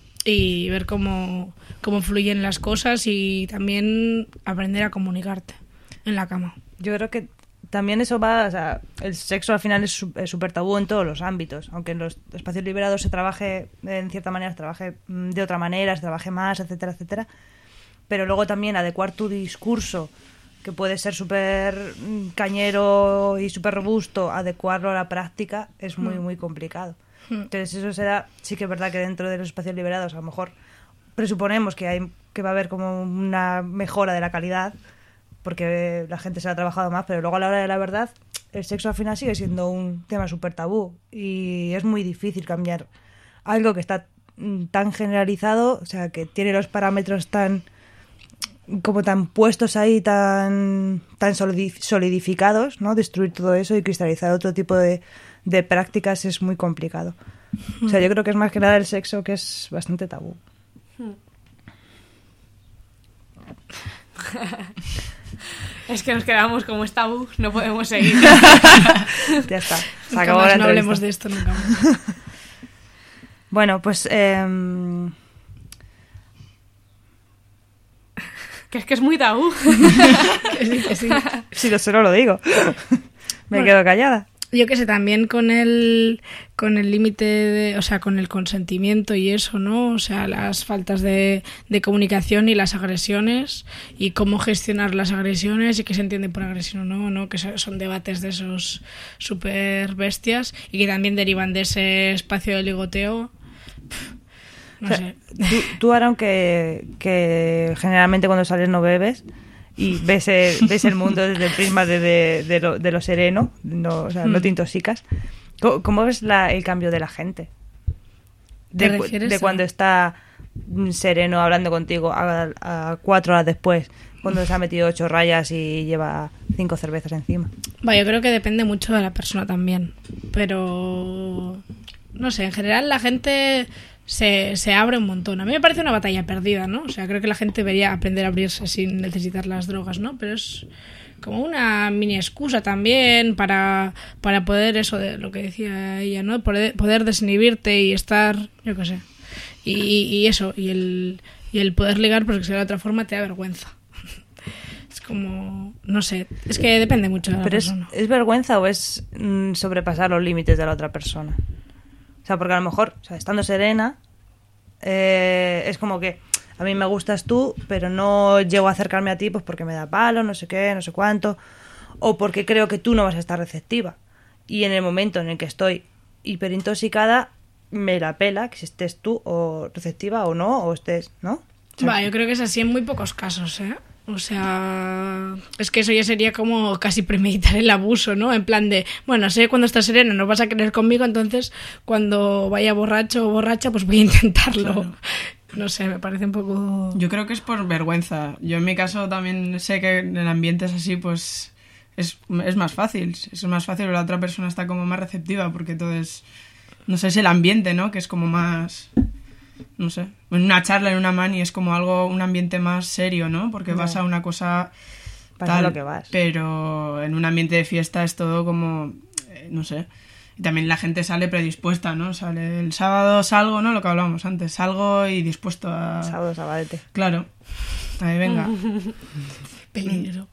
Y ver cómo, cómo fluyen las cosas y también aprender a comunicarte en la cama. Yo creo que también eso va, o sea, el sexo al final es súper tabú en todos los ámbitos, aunque en los espacios liberados se trabaje, en cierta manera, se trabaje de otra manera, se trabaje más, etcétera, etcétera. Pero luego también adecuar tu discurso, que puede ser súper cañero y súper robusto, adecuarlo a la práctica es muy, muy complicado. Entonces eso será, sí que es verdad que dentro de los espacios liberados a lo mejor presuponemos que hay que va a haber como una mejora de la calidad porque la gente se ha trabajado más, pero luego a la hora de la verdad el sexo al final sigue siendo un tema súper tabú y es muy difícil cambiar algo que está tan generalizado, o sea, que tiene los parámetros tan como tan puestos ahí, tan tan solidificados, ¿no? Destruir todo eso y cristalizar otro tipo de de prácticas es muy complicado. O sea, yo creo que es más que nada el sexo que es bastante tabú. Es que nos quedamos como es tabú, no podemos seguir. Ya está. Se acabó la entrevista. No hablemos de esto nunca más. Bueno, pues... Eh... Que es que es muy tabú. Que sí, que sí. Si no sé, no lo digo. Me bueno. quedo callada. Yo qué sé, también con el con el límite, de, o sea, con el consentimiento y eso, ¿no? O sea, las faltas de, de comunicación y las agresiones y cómo gestionar las agresiones y qué se entiende por agresión o no, ¿no? Que son debates de esos súper bestias y que también derivan de ese espacio de ligoteo. No o sea, sé. Tú, tú ahora, aunque que generalmente cuando sales no bebes, y ves el, ves el mundo desde el prisma de, de, de, lo, de lo sereno, no, o sea, mm. no te intoxicas. ¿Cómo, cómo ves la, el cambio de la gente? De, de a... cuando está sereno hablando contigo a, a cuatro horas después, cuando se ha metido ocho rayas y lleva cinco cervezas encima. Va, yo creo que depende mucho de la persona también. Pero, no sé, en general la gente... Se, se abre un montón. A mí me parece una batalla perdida, ¿no? O sea, creo que la gente debería aprender a abrirse sin necesitar las drogas, ¿no? Pero es como una mini excusa también para, para poder, eso de lo que decía ella, ¿no? Poder, poder desinhibirte y estar, yo qué sé. Y, y eso, y el, y el poder ligar, porque si de la otra forma te da vergüenza. Es como, no sé, es que depende mucho de la Pero persona. ¿es, ¿es vergüenza o es mm, sobrepasar los límites de la otra persona? O sea, porque a lo mejor, o sea, estando serena, eh, es como que a mí me gustas tú, pero no llego a acercarme a ti pues porque me da palo, no sé qué, no sé cuánto, o porque creo que tú no vas a estar receptiva. Y en el momento en el que estoy hiperintoxicada, me la pela que si estés tú o receptiva o no, o estés, ¿no? O sea, Va, yo creo que es así en muy pocos casos, ¿eh? O sea, es que eso ya sería como casi premeditar el abuso, ¿no? En plan de, bueno, sé cuando estás serena no vas a querer conmigo, entonces cuando vaya borracho o borracha, pues voy a intentarlo. Claro. No sé, me parece un poco... Yo creo que es por vergüenza. Yo en mi caso también sé que en ambientes así, pues es, es más fácil. Es más fácil, la otra persona está como más receptiva porque todo es... No sé, es el ambiente, ¿no? Que es como más... No sé, en una charla, en una mani es como algo, un ambiente más serio, ¿no? Porque no. vas a una cosa Pasa tal, lo que vas. Pero en un ambiente de fiesta es todo como, eh, no sé, Y también la gente sale predispuesta, ¿no? Sale el sábado, salgo, ¿no? Lo que hablábamos antes, salgo y dispuesto a... Sábado, sabadete. Claro. Ahí venga. Peligro.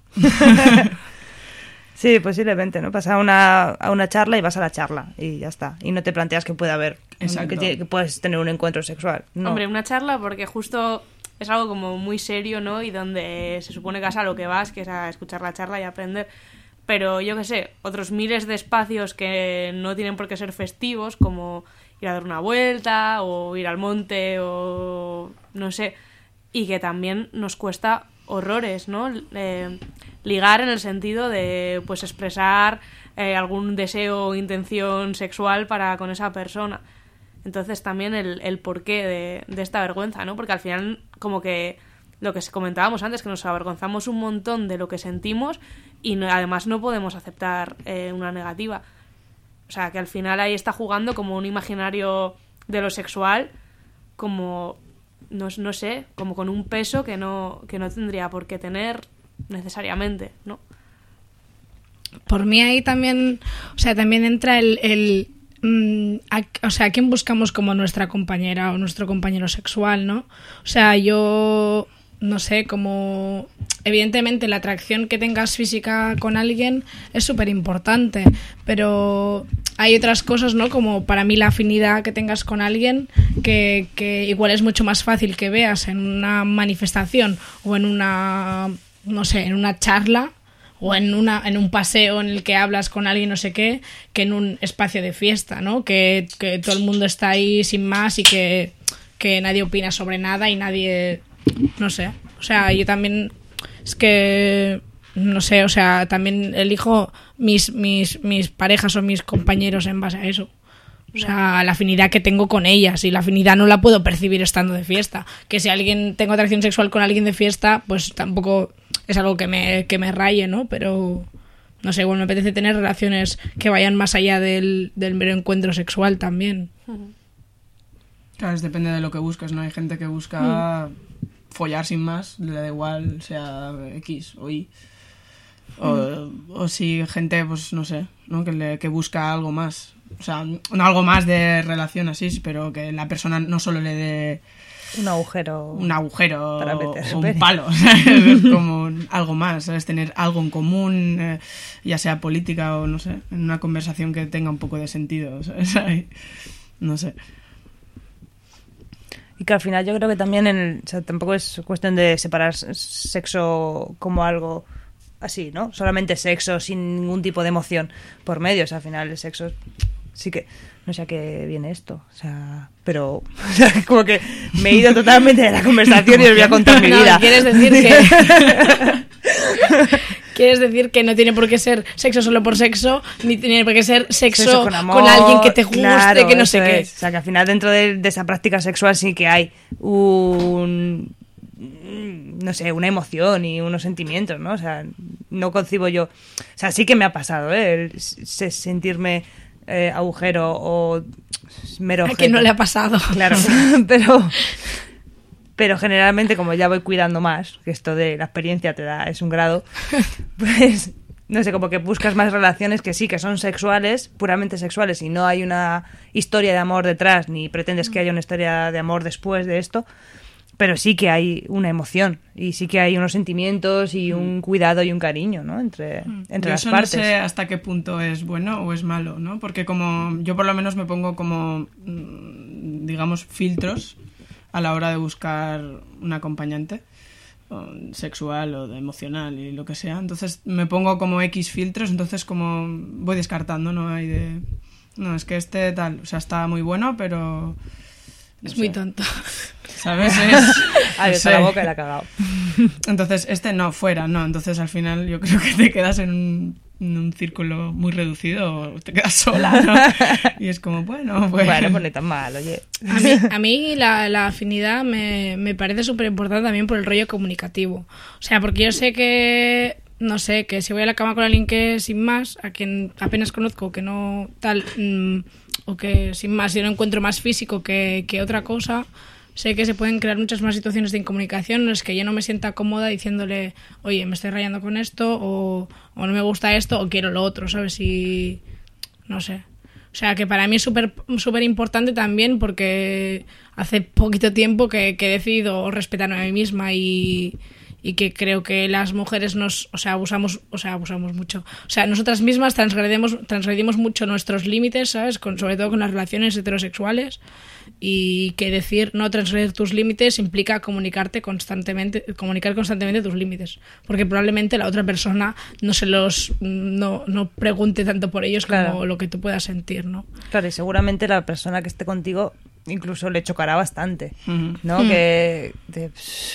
Sí, posiblemente, ¿no? Pasas a una, a una charla y vas a la charla y ya está. Y no te planteas que puede haber, Exacto. que, tiene- que puedes tener un encuentro sexual. No. Hombre, una charla porque justo es algo como muy serio, ¿no? Y donde se supone que es a lo que vas, que es a escuchar la charla y aprender. Pero yo qué sé, otros miles de espacios que no tienen por qué ser festivos, como ir a dar una vuelta o ir al monte o no sé, y que también nos cuesta horrores, ¿no? Eh, ligar en el sentido de pues expresar eh, algún deseo o intención sexual para con esa persona. Entonces también el, el porqué de, de esta vergüenza, ¿no? Porque al final como que lo que comentábamos antes, que nos avergonzamos un montón de lo que sentimos y no, además no podemos aceptar eh, una negativa. O sea, que al final ahí está jugando como un imaginario de lo sexual, como, no, no sé, como con un peso que no, que no tendría por qué tener necesariamente, ¿no? Por mí ahí también, o sea, también entra el... el mm, a, o sea, ¿a quién buscamos como nuestra compañera o nuestro compañero sexual, no? O sea, yo... no sé, como evidentemente la atracción que tengas física con alguien es súper importante, pero hay otras cosas, ¿no? Como para mí la afinidad que tengas con alguien que, que igual es mucho más fácil que veas en una manifestación o en una, no sé, en una charla o en una en un paseo en el que hablas con alguien no sé qué, que en un espacio de fiesta, ¿no? Que, que todo el mundo está ahí sin más y que, que nadie opina sobre nada y nadie... no sé, o sea, yo también es que no sé, o sea, también elijo mis mis mis parejas o mis compañeros en base a eso. O sea, la afinidad que tengo con ellas, y la afinidad no la puedo percibir estando de fiesta. Que si alguien tengo atracción sexual con alguien de fiesta, pues tampoco es algo que me que me raye, ¿no? Pero no sé, igual me apetece tener relaciones que vayan más allá del del mero encuentro sexual también. Claro, es depende de lo que busques, ¿no? Hay gente que busca follar sin más, le da igual sea X o Y. O, mm. o si gente, pues no sé, ¿no? Que, le, que busca algo más. O sea, no algo más de relación así, pero que la persona no solo le dé... Un agujero. Un agujero para o meter, un palo. ¿Sabes? Es como algo más, ¿sabes? Tener algo en común, eh, ya sea política o no sé, en una conversación que tenga un poco de sentido, ¿sabes? No sé. Y que al final yo creo que también en el, o sea, tampoco es cuestión de separar sexo como algo así, ¿no? Solamente sexo sin ningún tipo de emoción por medio. O sea, al final el sexo sí que... No sé a qué viene esto. O sea, pero... O sea, como que me he ido totalmente de la conversación y os voy a contar mi no, vida. ¿Quieres decir que... ¿Quieres decir que no tiene por qué ser sexo solo por sexo, ni tiene por qué ser sexo, sexo con, amor, con alguien que te guste, claro, que no sé qué? Es. O sea, que al final dentro de, de esa práctica sexual sí que hay un... no sé, una emoción y unos sentimientos, ¿no? O sea, no concibo yo... O sea, sí que me ha pasado, ¿eh? El sentirme eh, agujero o mero objeto. ¿A quién no le ha pasado? Claro, pero... Pero generalmente, como ya voy cuidando más, que esto de la experiencia te da, es un grado, pues, no sé, como que buscas más relaciones que sí, que son sexuales, puramente sexuales, y no hay una historia de amor detrás, ni pretendes que haya una historia de amor después de esto, pero sí que hay una emoción, y sí que hay unos sentimientos y un cuidado y un cariño, ¿no? Entre, entre yo las eso partes. No sé hasta qué punto es bueno o es malo, ¿no? Porque como yo por lo menos me pongo como, digamos, filtros a la hora de buscar un acompañante o sexual o de emocional y lo que sea. Entonces me pongo como X filtros, entonces como voy descartando, ¿no? Hay de... No, es que este tal, o sea, está muy bueno, pero... No es sé. muy tonto. ¿Sabes? Es... Abierto no la sé. boca y la ha cagado. Entonces, este no, fuera, no. Entonces, al final, yo creo que te quedas en un, en un círculo muy reducido o te quedas sola, ¿no? Y es como, bueno, pues... Bueno, pues ni tan mal, oye. A mí, a mí la, la afinidad me, me parece súper importante también por el rollo comunicativo. O sea, porque yo sé que... No sé, que si voy a la cama con alguien que sin más, a quien apenas conozco, que no tal... Mmm, o que sin más, yo no encuentro más físico que, que otra cosa, sé que se pueden crear muchas más situaciones de incomunicación en las que yo no me sienta cómoda diciéndole, oye, me estoy rayando con esto, o, o no me gusta esto, o quiero lo otro, ¿sabes? Y no sé. O sea, que para mí es súper súper importante también porque hace poquito tiempo que, que he decidido respetarme a mí misma y, y que creo que las mujeres nos, o sea, abusamos, o sea, abusamos mucho. O sea, nosotras mismas transgredimos, transgredimos mucho nuestros límites, ¿sabes? Con, sobre todo con las relaciones heterosexuales. Y que decir no transgredir tus límites implica comunicarte constantemente, comunicar constantemente tus límites, porque probablemente la otra persona no se los no, no pregunte tanto por ellos como claro. lo que tú puedas sentir, ¿no? Claro, y seguramente la persona que esté contigo incluso le chocará bastante, Uh-huh. ¿no? Mm. Que de,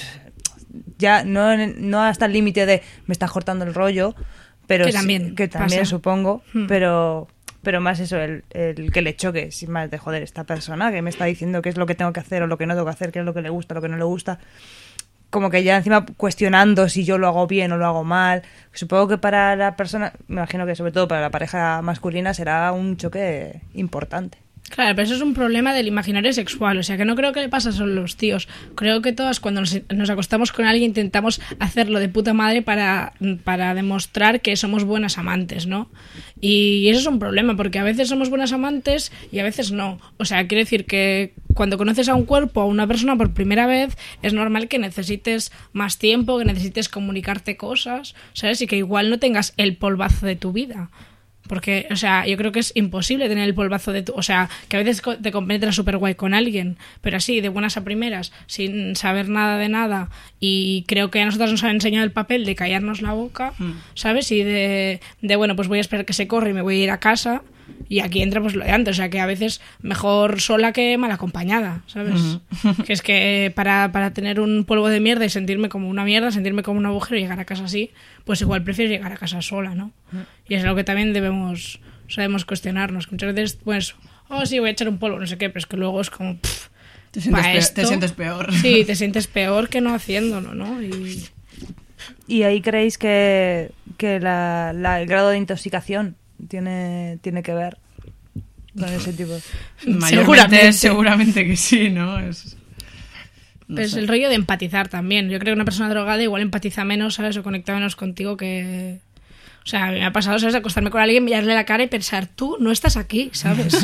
ya no, no hasta el límite de me está cortando el rollo, pero que sí, también, que también pasa. supongo, Mm. pero pero más eso, el, el que le choque, sin más de joder, esta persona que me está diciendo qué es lo que tengo que hacer o lo que no tengo que hacer, qué es lo que le gusta, lo que no le gusta, como que ya encima cuestionando si yo lo hago bien o lo hago mal. Supongo que para la persona, me imagino que sobre todo para la pareja masculina será un choque importante. Claro, pero eso es un problema del imaginario sexual, o sea, que no creo que le pasa solo a los tíos. Creo que todas cuando nos, nos acostamos con alguien intentamos hacerlo de puta madre para, para demostrar que somos buenas amantes, ¿no? Y eso es un problema, porque a veces somos buenas amantes y a veces no. O sea, quiere decir que cuando conoces a un cuerpo, a una persona por primera vez, es normal que necesites más tiempo, que necesites comunicarte cosas, ¿sabes? Y que igual no tengas el polvazo de tu vida. Porque, o sea, yo creo que es imposible tener el polvazo de tu... O sea, que a veces te compenetras súper guay con alguien, pero así, de buenas a primeras, sin saber nada de nada. Y creo que a nosotros nos han enseñado el papel de callarnos la boca, mm. ¿sabes? Y de, de, bueno, pues voy a esperar que se corra y me voy a ir a casa. Y aquí entra pues lo de antes, o sea, que a veces mejor sola que mal acompañada, ¿sabes? Mm. Que es que para, para tener un polvo de mierda y sentirme como una mierda, sentirme como un agujero y llegar a casa así, pues igual prefiero llegar a casa sola, ¿no? Mm. Y es algo que también debemos, sabemos cuestionarnos, que muchas veces, pues, oh sí, voy a echar un polvo, no sé qué, pero es que luego es como, pff, te sientes, ¿pa peor, esto? te sientes peor. Sí, te sientes peor que no haciéndolo, ¿no? Y, ¿Y ahí creéis que, que la, la, el grado de intoxicación tiene, tiene que ver con ese tipo? Seguramente, seguramente que sí, ¿no? Es, no pero es el rollo de empatizar también. Yo creo que una persona drogada igual empatiza menos, ¿sabes? O conecta menos contigo que... O sea, a mí me ha pasado, ¿sabes? Acostarme con alguien, mirarle la cara y pensar, tú no estás aquí, ¿sabes?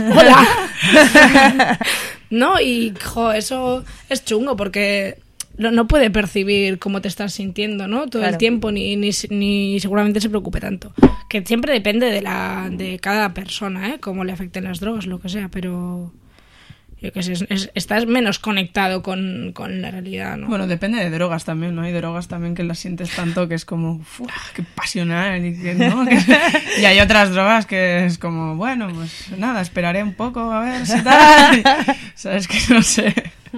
¡Hola! ¿No? Y, jo, eso es chungo porque... No, no puede percibir cómo te estás sintiendo, ¿no? Todo claro. el tiempo, ni, ni, ni seguramente se preocupe tanto. Que siempre depende de la de cada persona, ¿eh? Cómo le afecten las drogas, lo que sea, pero... Yo qué sé, es, es, estás menos conectado con, con la realidad, ¿no? Bueno, depende de drogas también, ¿no? Hay drogas también que las sientes tanto que es como... ¡Uf, qué pasional! Y, que, ¿no? que, y hay otras drogas que es como... Bueno, pues nada, esperaré un poco a ver si tal... ¿Sabes? Que no sé...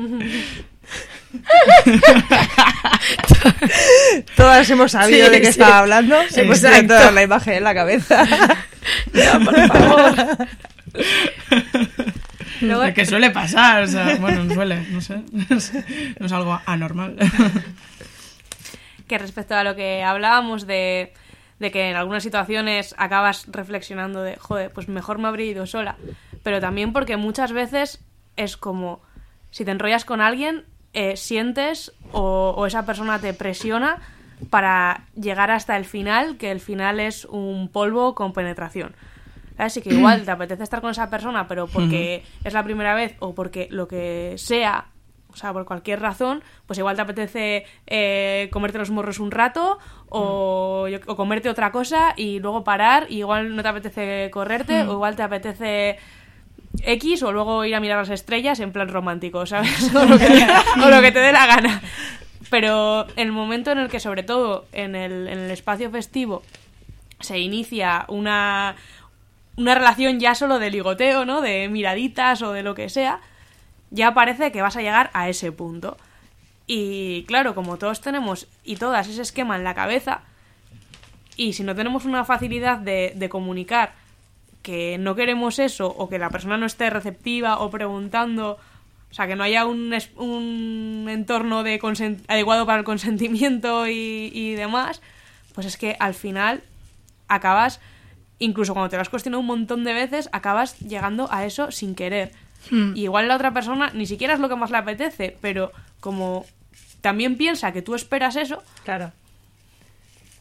Todas hemos sabido sí, de qué sí. estaba hablando. Sí, hemos tenido toda la imagen en la cabeza. No, por favor. Luego... Que suele pasar, o sea, bueno, no suele, no sé, no es algo anormal. Que respecto a lo que hablábamos de, de que en algunas situaciones acabas reflexionando de, joder, pues mejor me habría ido sola, pero también porque muchas veces es como, si te enrollas con alguien, eh, sientes o, o esa persona te presiona para llegar hasta el final, que el final es un polvo con penetración. Así que igual te apetece estar con esa persona, pero porque uh-huh. es la primera vez o porque lo que sea, o sea, por cualquier razón, pues igual te apetece eh, comerte los morros un rato o, uh-huh. o comerte otra cosa y luego parar, y igual no te apetece correrte uh-huh. o igual te apetece X o luego ir a mirar las estrellas en plan romántico, ¿sabes? O lo que te, o lo que te dé la gana. Pero el momento en el que, sobre todo en el, en el espacio festivo, se inicia una... una relación ya solo de ligoteo, ¿no? De miraditas o de lo que sea, ya parece que vas a llegar a ese punto. Y claro, como todos tenemos y todas ese esquema en la cabeza, y si no tenemos una facilidad de, de comunicar que no queremos eso, o que la persona no esté receptiva o preguntando, o sea, que no haya un, un entorno de consent- adecuado para el consentimiento y, y demás, pues es que al final acabas... Incluso cuando te lo has cuestionado un montón de veces, acabas llegando a eso sin querer. Mm. Y igual la otra persona ni siquiera es lo que más le apetece, pero como también piensa que tú esperas eso, claro,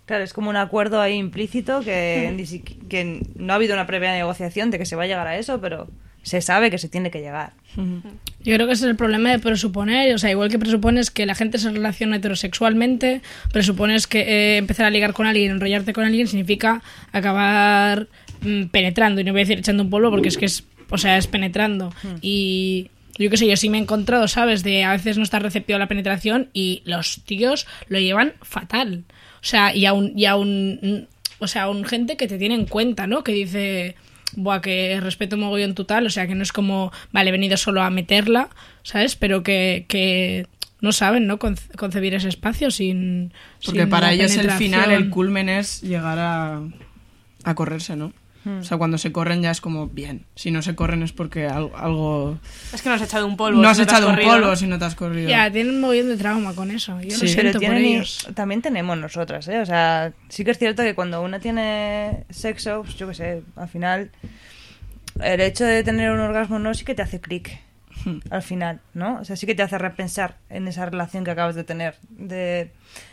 Claro, es como un acuerdo ahí implícito que, ni si- que no ha habido una previa negociación de que se va a llegar a eso, pero se sabe que se tiene que llegar. Yo creo que ese es el problema de presuponer, o sea, igual que presupones que la gente se relaciona heterosexualmente, presupones que eh, empezar a ligar con alguien, enrollarte con alguien, significa acabar mm, penetrando, y no voy a decir echando un polvo porque es que es, o sea, es penetrando. Y yo qué sé, yo sí me he encontrado, ¿sabes? De a veces no estar receptivo a la penetración y los tíos lo llevan fatal. O sea, y aún, y aún, o sea, aún gente que te tiene en cuenta, ¿no? Que dice, buah, que respeto mogollón tu tal, o sea, que no es como, vale, he venido solo a meterla, ¿sabes? Pero que, que no saben, ¿no? Conce- concebir ese espacio sin Porque sin para la ellos el final, el penetración. culmen es llegar a, a correrse, ¿no? Hmm. O sea, cuando se corren ya es como bien. Si no se corren es porque al- algo... Es que no has echado un polvo. No si has te has echado un corrido, polvo ¿no? si no te has corrido. Ya, tienen un mogollón de trauma con eso. Yo Sí. lo siento Pero por tienen y- ellos. también tenemos nosotras, ¿eh? O sea, sí que es cierto que cuando una tiene sexo, pues yo qué sé, al final el hecho de tener un orgasmo no sí que te hace clic al final, ¿no? O sea, sí que te hace repensar en esa relación que acabas de tener. De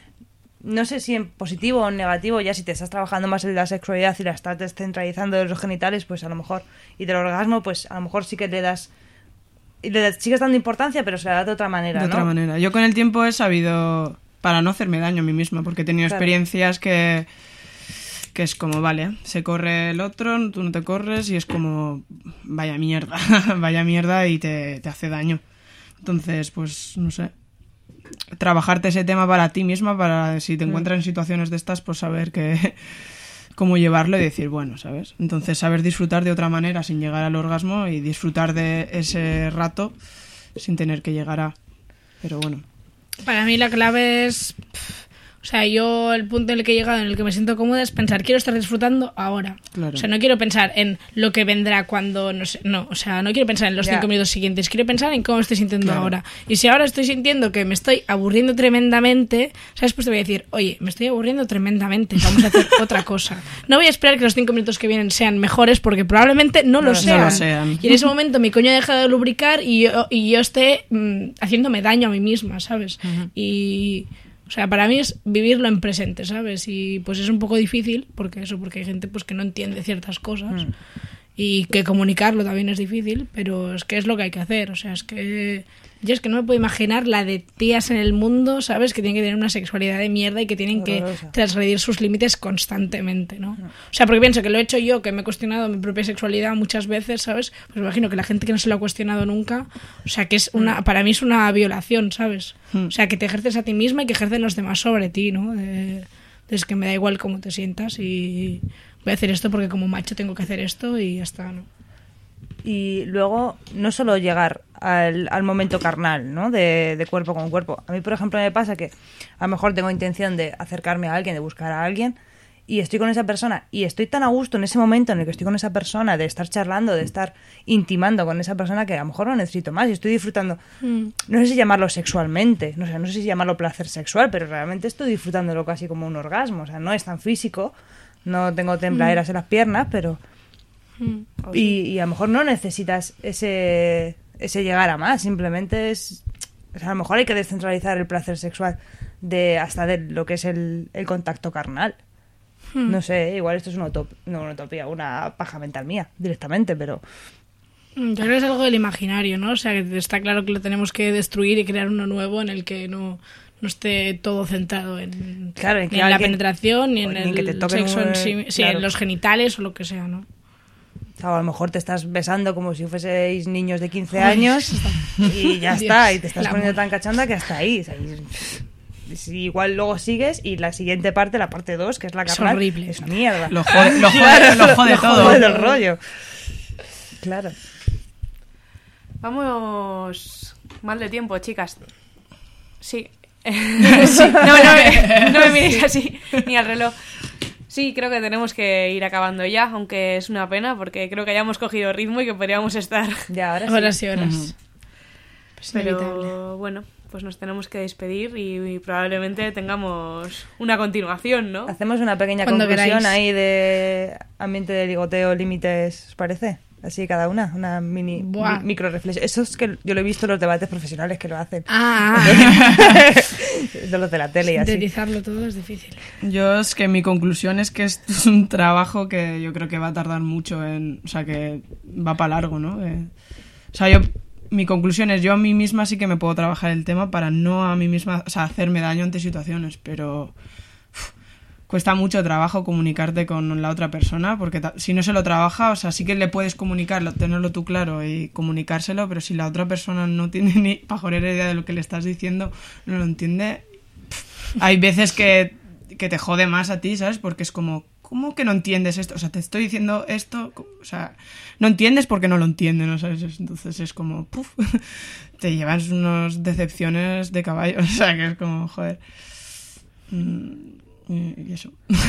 no sé si en positivo o en negativo, ya si te estás trabajando más en la sexualidad y la estás descentralizando de los genitales, pues a lo mejor, y del orgasmo, pues a lo mejor sí que le das, y le das- sigues dando importancia, pero se la da de otra manera, De ¿no? otra manera. Yo con el tiempo he sabido, para no hacerme daño a mí misma, porque he tenido Claro. experiencias que, que es como, vale, se corre el otro, tú no te corres y es como, vaya mierda, vaya mierda y te, te hace daño. Entonces, pues, no sé, trabajarte ese tema para ti misma, para si te encuentras en situaciones de estas, pues saber que cómo llevarlo y decir, bueno, ¿sabes? Entonces, saber disfrutar de otra manera sin llegar al orgasmo y disfrutar de ese rato sin tener que llegar a... Pero bueno. Para mí la clave es... pff, o sea, yo el punto en el que he llegado, en el que me siento cómoda, es pensar, quiero estar disfrutando ahora. Claro. O sea, no quiero pensar en lo que vendrá cuando, no sé, no, o sea, no quiero pensar en los Ya. cinco minutos siguientes, quiero pensar en cómo estoy sintiendo Claro. ahora. Y si ahora estoy sintiendo que me estoy aburriendo tremendamente, ¿sabes? Pues te voy a decir, oye, me estoy aburriendo tremendamente, vamos a hacer otra cosa. No voy a esperar que los cinco minutos que vienen sean mejores, porque probablemente no, No lo, lo sean. sean. Y en ese momento mi coño deja de lubricar y yo, y yo esté mm, haciéndome daño a mí misma, ¿sabes? Y... O sea, para mí es vivirlo en presente, ¿sabes? Y pues es un poco difícil, porque eso, porque hay gente pues que no entiende ciertas cosas y que comunicarlo también es difícil, pero es que es lo que hay que hacer. O sea, es que yo es que no me puedo imaginar la de tías en el mundo, ¿sabes? Que tienen que tener una sexualidad de mierda y que tienen que Horrorosa. transgredir sus límites constantemente, ¿no? O sea, porque pienso que lo he hecho yo, que me he cuestionado mi propia sexualidad muchas veces, ¿sabes? Pues me imagino que la gente que no se lo ha cuestionado nunca, o sea, que es una, para mí es una violación, ¿sabes? O sea, que te ejerces a ti misma y que ejercen los demás sobre ti, ¿no? De, de es que me da igual cómo te sientas y voy a hacer esto porque como macho tengo que hacer esto y ya está, ¿no? Y luego, no solo llegar al, al momento carnal, ¿no? De, de cuerpo con cuerpo. A mí, por ejemplo, me pasa que a lo mejor tengo intención de acercarme a alguien, de buscar a alguien, y estoy con esa persona, y estoy tan a gusto en ese momento en el que estoy con esa persona, de estar charlando, de estar intimando con esa persona, que a lo mejor no necesito más, y estoy disfrutando, no sé si llamarlo sexualmente, no sé, no sé si llamarlo placer sexual, pero realmente estoy disfrutándolo casi como un orgasmo, o sea, no es tan físico, no tengo tembladeras en las piernas, pero... Y, y a lo mejor no necesitas ese, ese llegar a más, simplemente es... O sea, a lo mejor hay que descentralizar el placer sexual de hasta de lo que es el, el contacto carnal. No sé, igual esto es una, utop- no, una utopía, una paja mental mía, directamente, pero... Yo creo que es algo del imaginario, ¿no? O sea, que está claro que lo tenemos que destruir y crear uno nuevo en el que no, no esté todo centrado en, Claro, en que ni en la alguien- penetración, ni o en ni en el que te toquen sexo un- en sí, sí, claro. en los genitales o lo que sea, ¿no? O sea, a lo mejor te estás besando como si fueseis niños de quince Ay, años y ya Dios, está, y te estás el poniendo amor. tan cachonda que hasta ahí. O sea, y- si igual luego sigues y la siguiente parte, la parte dos, que es la Es carnal, horrible. es una mierda. Lo jode, lo jode, Claro, lo jode todo. jode el rollo. Claro. Vamos mal de tiempo, chicas. Sí. Sí. No, no, me, no me miréis así, ni al reloj. Sí, creo que tenemos que ir acabando ya, aunque es una pena porque creo que hayamos cogido ritmo y que podríamos estar. Ya, ahora sí. Horas y horas. Ujú. Pues inevitable. Pero bueno, pues nos tenemos que despedir y, y probablemente tengamos una continuación, ¿no? Hacemos una pequeña Cuando conclusión queráis. ahí de ambiente de ligoteo, límites, ¿os parece? Así cada una, una mini mi, micro reflexión. Eso es que yo lo he visto en los debates profesionales que lo hacen. Ah, de los de la tele y así. Sintetizarlo todo es difícil. Yo es que mi conclusión es que esto es un trabajo que yo creo que va a tardar mucho en, o sea, que va para largo, ¿no? Eh, o sea, yo mi conclusión es yo a mí misma sí que me puedo trabajar el tema para no a mí misma, o sea, hacerme daño ante situaciones, pero cuesta mucho trabajo comunicarte con la otra persona, porque ta- si no se lo trabaja, o sea, sí que le puedes comunicarlo, tenerlo tú claro y comunicárselo, pero si la otra persona no tiene ni pajolera idea de lo que le estás diciendo, no lo entiende, pff, hay veces que, que te jode más a ti, ¿sabes? Porque es como, ¿cómo que no entiendes esto? O sea, te estoy diciendo esto, o sea, no entiendes porque no lo entienden, ¿no? ¿Sabes? Entonces es como, puf, te llevas unas decepciones de caballo, o sea, que es como, joder... Mm. Y eso.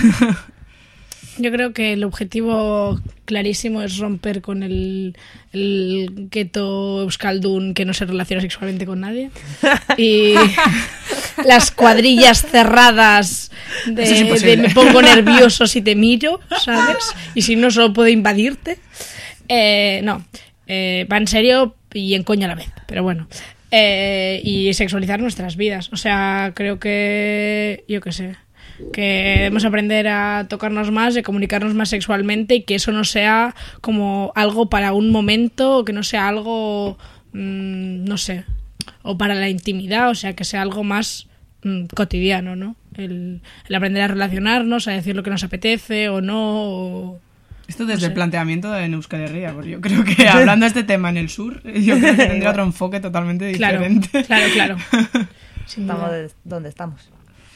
Yo creo que el objetivo clarísimo es romper con el, el gueto euskaldun que no se relaciona sexualmente con nadie y las cuadrillas cerradas de, de me pongo nervioso si te miro, ¿sabes? Y si no, solo puedo invadirte. Eh, no, eh, va en serio y en coña a la vez, pero bueno. Eh, y sexualizar nuestras vidas. O sea, creo que... yo qué sé... que debemos aprender a tocarnos más y a comunicarnos más sexualmente y que eso no sea como algo para un momento o que no sea algo, mmm, no sé, o para la intimidad, o sea, que sea algo más mmm, cotidiano, ¿no? El, el aprender a relacionarnos, a decir lo que nos apetece o no. O, Esto desde no sé. el planteamiento de Euskal Herria, porque yo creo que hablando de este tema en el sur, yo creo que tendría otro enfoque totalmente diferente. Claro, claro, claro. Estamos de donde estamos.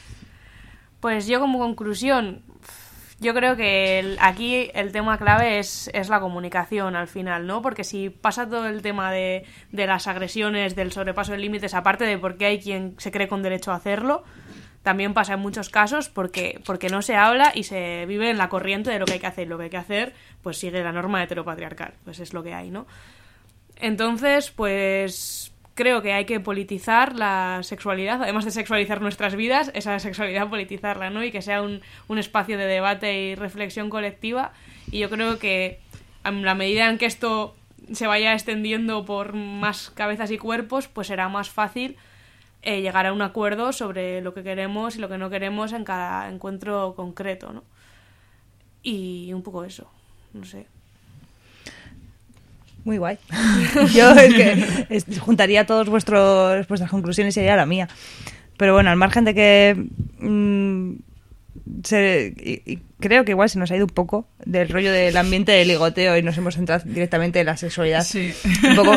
Pues yo como conclusión, yo creo que el, aquí el tema clave es, es la comunicación al final, ¿no? Porque si pasa todo el tema de, de las agresiones, del sobrepaso de límites, aparte de porque hay quien se cree con derecho a hacerlo, también pasa en muchos casos porque, porque no se habla y se vive en la corriente de lo que hay que hacer. Lo que hay que hacer, pues sigue la norma heteropatriarcal, pues es lo que hay, ¿no? Entonces, pues... creo que hay que politizar la sexualidad, además de sexualizar nuestras vidas, esa sexualidad politizarla, ¿no? Y que sea un, un espacio de debate y reflexión colectiva. Y yo creo que a la medida en que esto se vaya extendiendo por más cabezas y cuerpos, pues será más fácil eh, llegar a un acuerdo sobre lo que queremos y lo que no queremos en cada encuentro concreto, ¿no? Y un poco eso, no sé. Muy guay. Yo es que es, juntaría todas vuestras conclusiones y sería la mía. Pero bueno, al margen de que mmm, se, y, y creo que igual se nos ha ido un poco del rollo del ambiente del ligoteo y nos hemos centrado directamente en la sexualidad. Sí. Un poco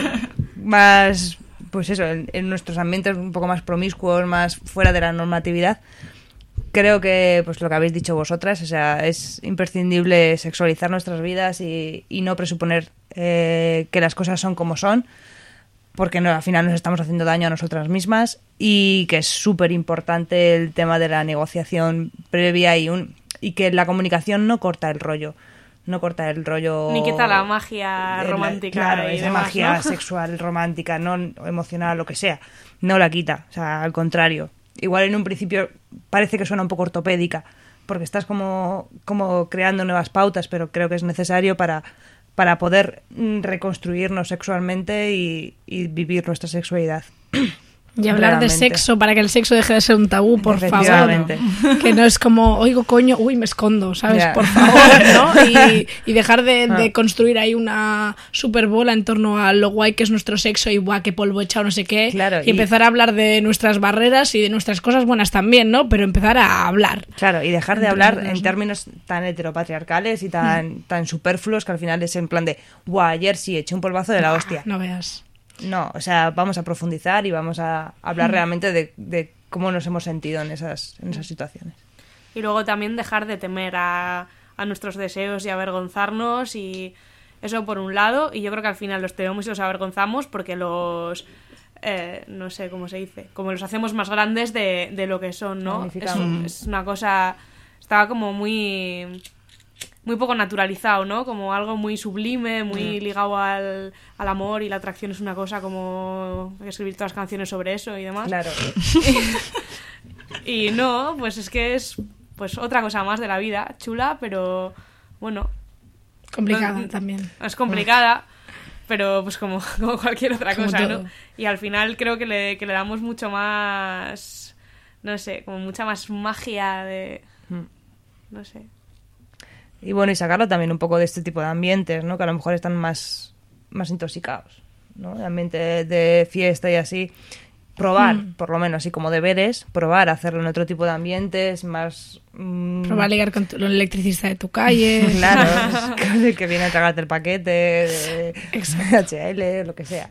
más, pues eso, en, en nuestros ambientes un poco más promiscuos, más fuera de la normatividad. Creo que, pues lo que habéis dicho vosotras, o sea, es imprescindible sexualizar nuestras vidas y, y no presuponer eh, que las cosas son como son, porque no, al final nos estamos haciendo daño a nosotras mismas, y que es súper importante el tema de la negociación previa y, un, y que la comunicación no corta el rollo. No corta el rollo... Ni quita la magia romántica. La, claro, y esa demás, magia ¿no? sexual, romántica, no emocional, lo que sea. No la quita, o sea, al contrario. Igual en un principio parece que suena un poco ortopédica, porque estás como, como creando nuevas pautas, pero creo que es necesario para, para poder reconstruirnos sexualmente y, y vivir nuestra sexualidad. Y hablar de sexo para que el sexo deje de ser un tabú, por favor. Que no es como, oigo, coño, uy, me escondo, ¿sabes? Yeah. Por favor, ¿no? Y, y dejar de, ah. de construir ahí una super bola en torno a lo guay que es nuestro sexo y guay, qué polvo echado, no sé qué. Claro, y, y empezar a hablar de nuestras barreras y de nuestras cosas buenas también, ¿no? Pero empezar a hablar. Claro, y dejar de hablar en ¿no? términos tan heteropatriarcales y tan, mm. tan superfluos que al final es en plan de, guau, ayer sí eché un polvazo de la hostia. Ah, no veas. No, o sea, vamos a profundizar y vamos a hablar mm. realmente de, de cómo nos hemos sentido en esas, en esas situaciones. Y luego también dejar de temer a, a nuestros deseos y avergonzarnos, y eso por un lado, y yo creo que al final los tememos y los avergonzamos porque los, eh, no sé cómo se dice, como los hacemos más grandes de, de lo que son, ¿no? Es, un, es una cosa, estaba como muy... muy poco naturalizado, ¿no? Como algo muy sublime, muy mm. ligado al, al amor, y la atracción es una cosa como... hay que escribir todas las canciones sobre eso y demás. Claro. Y, y no, pues es que es pues otra cosa más de la vida, chula, pero bueno... Complicada no, también. Es complicada, pero pues como, como cualquier otra Como cosa, todo. ¿no? Y al final creo que le, que le damos mucho más, no sé, como mucha más magia de... no sé. Y bueno, y sacarlo también un poco de este tipo de ambientes, ¿no? Que a lo mejor están más, más intoxicados, ¿no? El ambiente de, de fiesta y así. Probar, Mm. por lo menos, así como deberes, probar a hacerlo en otro tipo de ambientes, más... mm, Probar a ligar con tu- el electricista de tu calle. Claro, es que viene a tragarte el paquete de H L, lo que sea.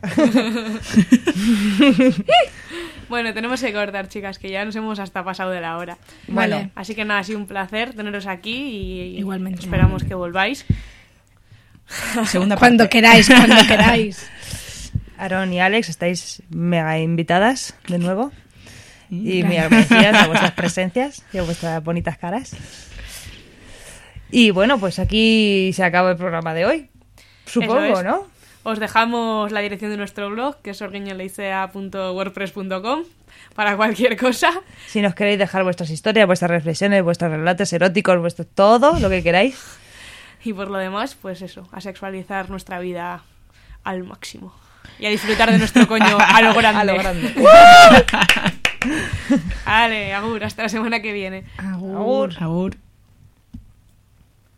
Bueno, tenemos que cortar, chicas, que ya nos hemos hasta pasado de la hora. Vale. Así que nada, ha sido un placer teneros aquí y Igualmente. esperamos que volváis. Segunda Cuando parte. queráis, cuando queráis. Aaron y Alex, estáis mega invitadas de nuevo. Y muy Gracias. agradecidas a vuestras presencias y a vuestras bonitas caras. Y bueno, pues aquí se acaba el programa de hoy. Supongo, Eso es. ¿no? Os dejamos la dirección de nuestro blog, que es orgueñoleicea punto wordpress punto com, para cualquier cosa. Si nos queréis dejar vuestras historias, vuestras reflexiones, vuestros relatos eróticos, vuestro todo, lo que queráis. Y por lo demás, pues eso, a sexualizar nuestra vida al máximo. Y a disfrutar de nuestro coño a lo grande. A lo grande. Vale, agur, hasta la semana que viene. Agur. Agur.